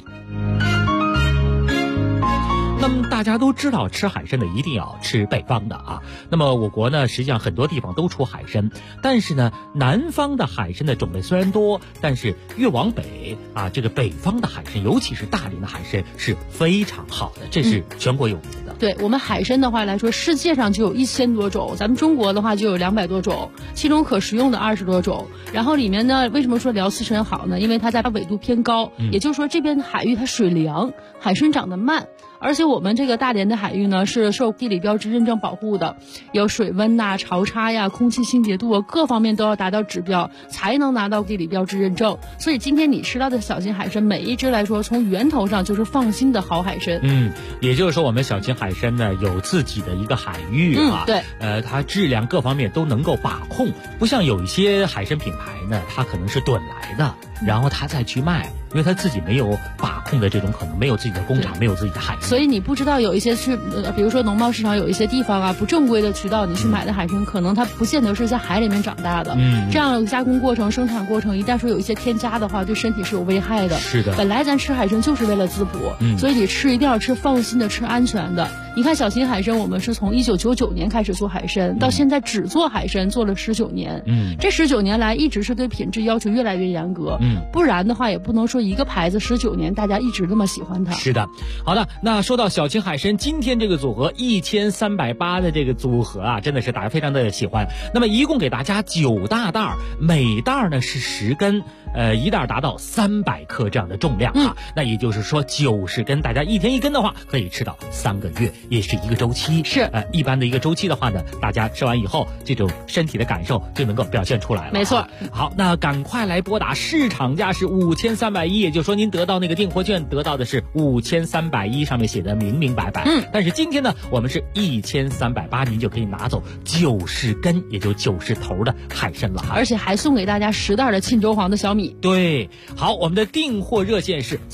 那么大家都知道，吃海参的一定要吃北方的啊。那么我国呢，实际上很多地方都出海参，但是呢，南方的海参的种类虽然多，但是越往北啊，这个北方的海参，尤其是大连的海参是非常好的，这是全国有名的。 对，我们海参的话来说，世界上就有1000多种，咱们中国的话就有200多种，其中可食用的20多种。然后里面呢，为什么说辽刺参好呢？因为它在纬度偏高，也就是说这边的海域它水凉，海参长得慢。而且我们这个大连的海域呢，是受地理标志认证保护的，有水温呐、潮差呀、空气清洁度啊，各方面都要达到指标，才能拿到地理标志认证。所以今天你吃到的小秦海参，每一只来说，从源头上就是放心的好海参。 也就是说，我们小秦海参呢有自己的一个海域啊， 对， 它质量各方面都能够把控，不像有一些海参品牌呢，它可能是囤来的，然后它再去卖。因为他自己没有把控的这种可能，没有自己的工厂，没有自己的海域， 所以你不知道有一些是比如说农贸市场有一些地方啊，不正规的渠道你去买的海参，可能它不见得是在海里面长大的。这样加工过程、生产过程，一旦说有一些添加的话，对身体是有危害的。 是的， 本来咱吃海参就是为了滋补，所以你吃一定要吃放心的、吃安全的。你看小秦海参，我们是从1999年开始做海参，到现在只做海参做了19年。这19年来一直是对品质要求越来越严格。不然的话也不能说一个牌子19年大家一直那么喜欢它。 是的，好的，那说到小秦海参，今天这个组合1380的这个组合啊，真的是大家非常的喜欢。那么一共给大家9大袋，每袋呢是10根。一袋达到300克这样的重量啊，那也就是说90根，大家一天一根的话，可以吃到3个月，也是一个周期。 是一般的一个周期的话呢，大家吃完以后，这种身体的感受就能够表现出来了。 没错。 好，那赶快来拨打，市场价是5310，也就是说您得到那个订货券得到的是5310，上面写的明明白白。但是今天呢，我们是1380，您就可以拿走90根，也就90头的海参了， 而且还送给大家10袋的沁州黄的小米。 对，好，我们的订货热线是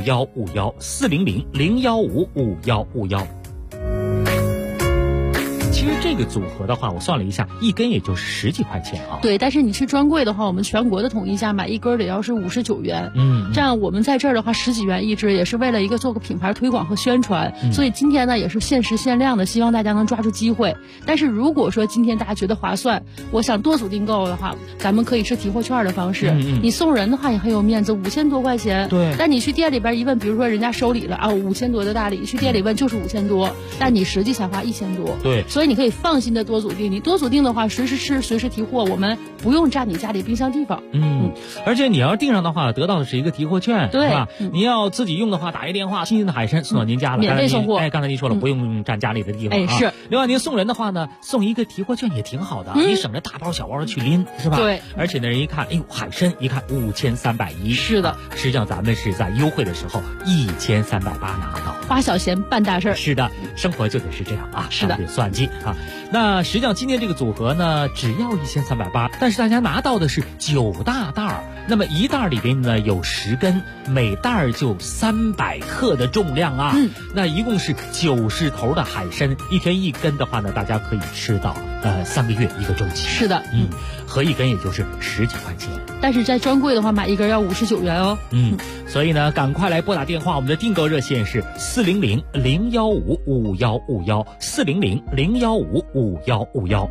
400-015-5151，400-015-5151。 其实这个组合的话，我算了一下，一根也就是10几块钱啊。 对，但是你去专柜的话，我们全国的统一价买一根得要是59元。这样我们在这儿的话10几元一支，也是为了一个做个品牌推广和宣传。所以今天呢也是限时限量的，希望大家能抓住机会。但是如果说今天大家觉得划算，我想多组订购的话，咱们可以吃提货券的方式。你送人的话也很有面子，5000多块钱。 对。 但你去店里边一问，比如说人家收礼了啊，5000多的大礼，去店里问就是5000多，但你实际才花1000多。 对。 所以你可以放心的多组订，你多组订的话，随时吃随时提货，我们不用占你家里冰箱地方。 而且你要订上的话，得到的是一个提货券， 对吧？你要自己用的话，打一电话，新鲜的海参送到您家了， 免费送货。 刚才您说了，不用占家里的地方啊。 是。 另外您送人的话呢，送一个提货券也挺好的，你省着大包小包的去拎，是吧？ 对。 而且呢，人一看，哎呦，海参一看5310， 是的。 实际上咱们是在优惠的时候1380拿到， 花小钱办大事。 是的，生活就得是这样啊， 是的， 得算计啊。那实际上今天这个组合呢，只要1380，但是大家拿到的是9大袋儿，那么一袋里边呢有10根，每袋就300克的重量啊。那一共是90头的海参，一天1根的话呢，大家可以吃到3个月1个周期。 是的， 合一根也就是10几块钱。 但是在专柜的话，买一根要59元哦。 所以呢，赶快来拨打电话，我们的订购热线是400-015-5151，400-015-5151。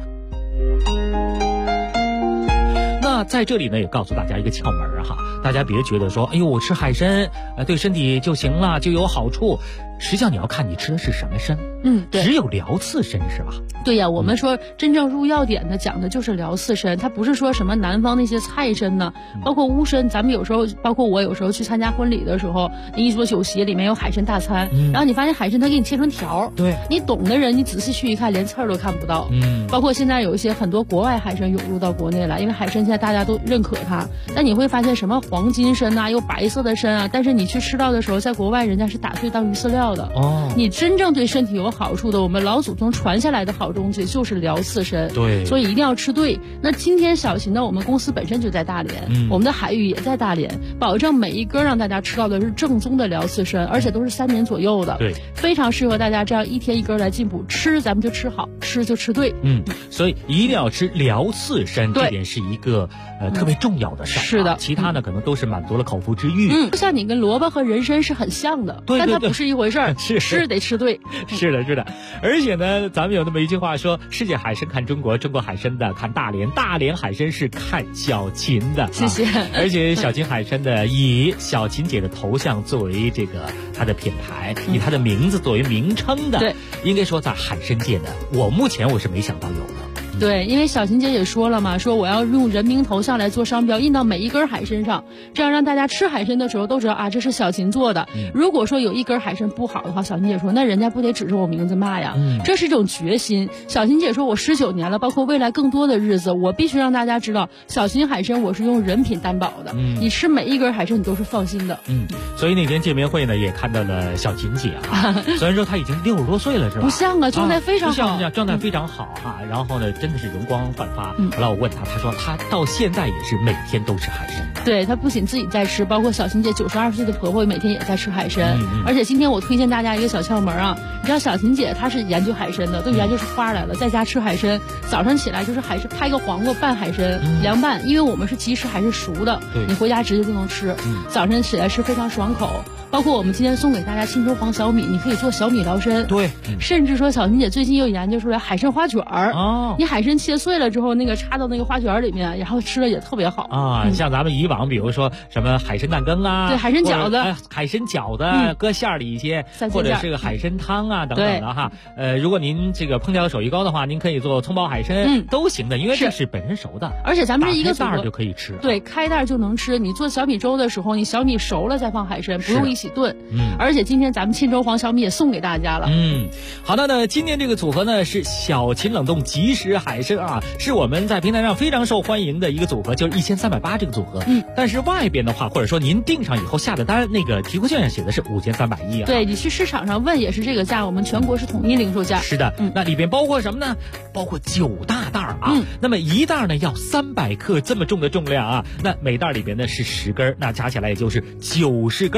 那在这里呢，也告诉大家一个窍门哈，大家别觉得说，哎呦，我吃海参，对身体就行了，就有好处。实际上你要看你吃的是什么参， 对， 只有辽刺参是吧？ 对呀，我们说真正入药典的讲的就是辽刺参，它不是说什么南方那些菜参呢，包括乌参，咱们有时候，包括我有时候去参加婚礼的时候，一桌酒席里面有海参大餐，然后你发现海参它给你切成条， 对， 你懂的人你仔细去一看，连刺儿都看不到。包括现在有一些很多国外海参涌入到国内来，因为海参现在大家都认可它，但你会发现什么黄金参啊，有白色的参啊，但是你去吃到的时候，在国外人家是打碎当鱼饲料的。你真正对身体有好处的，我们老祖宗传下来的好东西就是辽刺参。 对， 所以一定要吃对。那今天小秦呢，我们公司本身就在大连，我们的海域也在大连，保证每一根让大家吃到的是正宗的辽刺参，而且都是3年左右的， 对， 非常适合大家这样一天一根来进补。吃咱们就吃好，吃就吃对。 所以一定要吃辽刺参，这点是一个特别重要的事儿。 是的， 其他呢可能都是满足了口腹之欲。 像你跟萝卜和人参是很像的，但它不是一回事儿。吃得吃对。 是的，是的。而且呢，咱们有那么一句话说，世界海参看中国，中国海参的看大连，大连海参是看小秦的。 谢谢。 而且小秦海参的以小秦姐的头像作为这个它的品牌，以它的名字作为名称的， 对， 应该说在海参界呢，目前我是没想到有的。 对，因为小秦姐也说了嘛，说我要用人名头像来做商标，印到每一根海参上，这样让大家吃海参的时候都知道啊，这是小秦做的。如果说有一根海参不好的话，小秦姐说那人家不得指着我名字骂呀。这是一种决心。小秦姐说我19年了，包括未来更多的日子，我必须让大家知道，小秦海参我是用人品担保的。你吃每一根海参你都是放心的。 所以那天见面会呢，也看到了小秦姐啊，虽然说她已经60多岁了，是吧？ 不像啊，状态非常好， 状态非常好啊。然后呢，真的是容光焕发。后来我问她，她说她到现在也是每天都吃海参。 对，她不仅自己在吃，包括小秦姐92岁的婆婆每天也在吃海参。而且今天我推荐大家一个小窍门啊，你知道小秦姐她是研究海参的，都研究出花来了，在家吃海参，早上起来就是海参拍个黄瓜拌海参，凉拌，因为我们是即吃海参熟的，你回家直接就能吃。早上起来吃非常爽口。包括我们今天送给大家沁州黄小米，你可以做小米捞参。 对， 甚至说小秦姐最近又研究出来海参花卷儿。你海参切碎了之后，那个插到那个花卷里面，然后吃了也特别好啊。像咱们以往比如说什么海参蛋羹啊， 对，海参饺子， 海参饺子搁馅儿里一些，或者是个海参汤啊等等的哈。如果您这个烹调手艺高的话，您可以做葱爆海参，都行的，因为这是本身熟的， 而且咱们是一个袋儿就可以吃。 对，开袋就能吃。你做小米粥的时候，你小米熟了再放海参，不用一起炖。而且今天咱们沁州黄小米也送给大家了。 好的呢，今天这个组合呢是小秦冷冻即食海参啊，是我们在平台上非常受欢迎的一个组合，就是1380这个组合。但是外边的话，或者说您订上以后下的单，那个提货券上写的是5310啊。 对，你去市场上问也是这个价，我们全国是统一零售价。 是的，那里边包括什么呢？包括9大袋啊。那么一袋呢要300克这么重的重量啊，那每袋里边呢是10根，那加起来也就是90根啊，一天一根。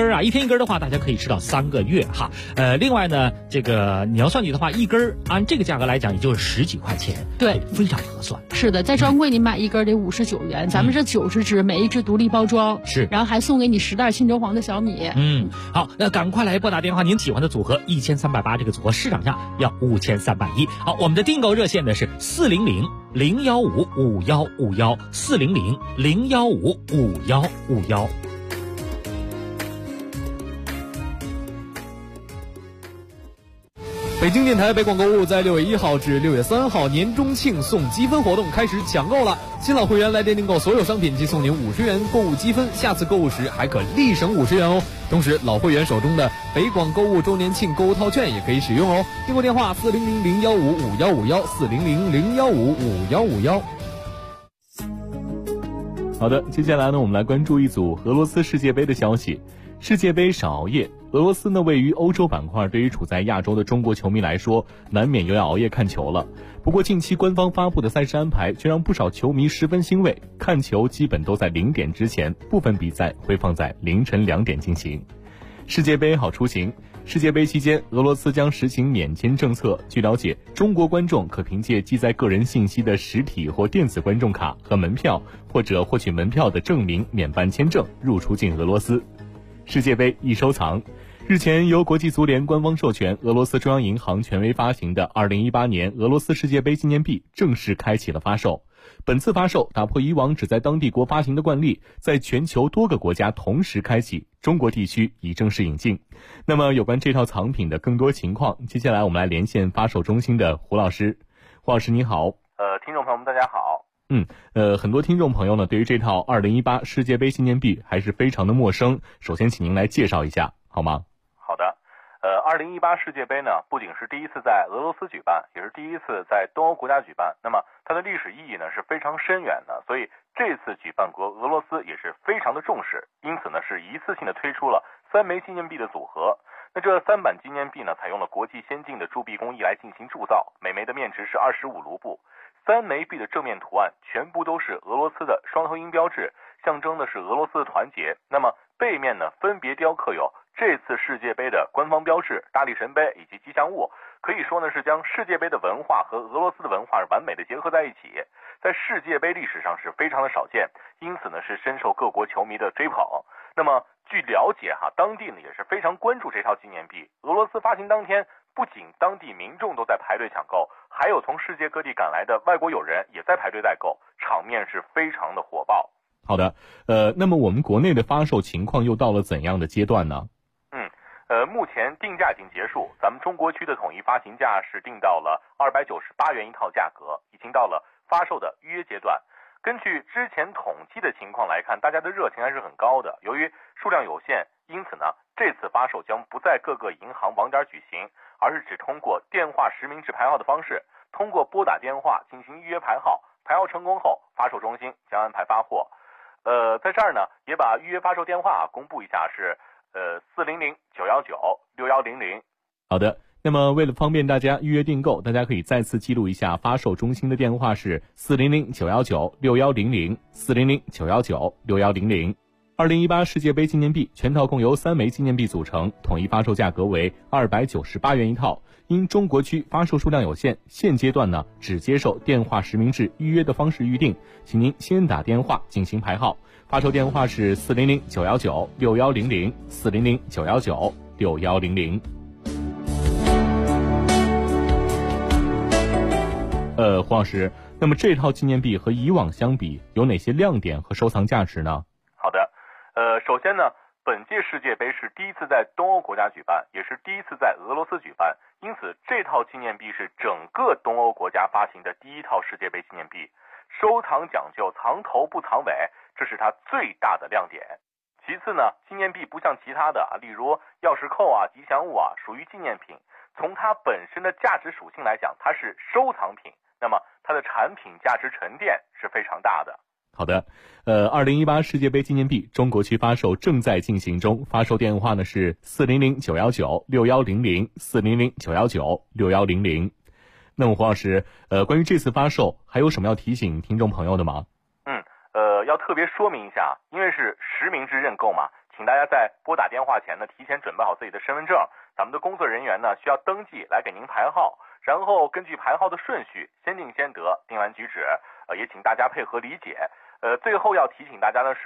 根的话，大家可以吃到3个月哈。另外呢，这个你要算计的话，一根按这个价格来讲，也就是10几块钱， 对， 非常合算。 是的，在专柜你买一根得59元，咱们这90只，每一只独立包装， 是， 然后还送给你10袋青州黄的小米。 好，那赶快来拨打电话，您喜欢的组合1380这个组合市场价要5310。好，我们的订购热线呢是400-015-5151，400-015-5151。 北京电台北广购物在6月1号至6月3号年中庆送积分活动开始抢购了，新老会员来电订购所有商品即送您50元购物积分，下次购物时还可立省50元哦。同时老会员手中的北广购物周年庆购物套券也可以使用哦。订购电话400-015-5151，400-015-5151。 好的，接下来呢，我们来关注一组俄罗斯世界杯的消息。世界杯少熬夜，俄罗斯呢位于欧洲板块，对于处在亚洲的中国球迷来说，难免又要熬夜看球了。不过近期官方发布的赛事安排却让不少球迷十分欣慰，看球基本都在0点之前，部分比赛会放在凌晨2点进行。世界杯好出行，世界杯期间，俄罗斯将实行免签政策。据了解，中国观众可凭借记载个人信息的实体或电子观众卡和门票，或者获取门票的证明免办签证入出境俄罗斯。世界杯易收藏，日前由国际足联官方授权，俄罗斯中央银行权威发行的2018年俄罗斯世界杯纪念币正式开启了发售。本次发售打破以往只在当地国发行的惯例，在全球多个国家同时开启，中国地区已正式引进。那么有关这套藏品的更多情况，接下来我们来连线发售中心的胡老师。胡老师你好。 听众朋友们大家好。 很多听众朋友呢，对于这套2018世界杯纪念币还是非常的陌生。首先，请您来介绍一下，好吗？ 好的。2018世界杯呢，不仅是第一次在俄罗斯举办，也是第一次在东欧国家举办。那么它的历史意义呢是非常深远的，所以这次举办国俄罗斯也是非常的重视，因此呢是一次性的推出了3枚纪念币的组合。那这3版纪念币呢，采用了国际先进的铸币工艺来进行铸造，每枚的面值是25卢布。3枚币的正面图案全部都是俄罗斯的双头鹰标志，象征的是俄罗斯的团结。那么背面呢，分别雕刻有这次世界杯的官方标志、大力神杯以及吉祥物，可以说呢是将世界杯的文化和俄罗斯的文化完美的结合在一起，在世界杯历史上是非常的少见，因此呢是深受各国球迷的追捧。那么据了解当地呢也是非常关注这套纪念币。俄罗斯发行当天，不仅当地民众都在排队抢购，还有从世界各地赶来的外国友人也在排队代购，场面是非常的火爆。 好的，那么我们国内的发售情况又到了怎样的阶段呢？ 目前定价已经结束，咱们中国区的统一发行价是定到了298元一套价格，已经到了发售的预约阶段。根据之前统计的情况来看，大家的热情还是很高的。由于数量有限，因此呢，这次发售将不在各个银行网点举行，而是只通过电话实名制排号的方式，通过拨打电话进行预约排号，排号成功后，发售中心将安排发货。在这儿呢，也把预约发售电话公布一下，是400-919-6100。 好的，那么为了方便大家预约订购，大家可以再次记录一下发售中心的电话是400-919-6100， 400-919-6100。2018世界杯纪念币全套共由3枚纪念币组成，统一发售价格为298元一套。因中国区发售数量有限，现阶段呢只接受电话实名制预约的方式预定，请您先打电话进行排号。发售电话是400-919-6100， 400-919-6100。胡老师，那么这套纪念币和以往相比，有哪些亮点和收藏价值呢？ 好的，首先呢，本届世界杯是第一次在东欧国家举办，也是第一次在俄罗斯举办，因此这套纪念币是整个东欧国家发行的第一套世界杯纪念币，收藏讲究藏头不藏尾，这是它最大的亮点。其次呢，纪念币不像其他的例如钥匙扣吉祥物属于纪念品，从它本身的价值属性来讲，它是收藏品，那么它的产品价值沉淀是非常大的。 好的，2018世界杯纪念币中国区发售正在进行中，发售电话呢是400-919-6100， 400-919-6100。那么胡老师，关于这次发售还有什么要提醒听众朋友的吗？ 要特别说明一下，因为是实名制认购嘛，请请大家在拨打电话前呢，提前准备好自己的身份证，咱们的工作人员呢需要登记来给您排号，然后根据排号的顺序，先定先得，定完举止，也请大家配合理解。最后要提醒大家的是。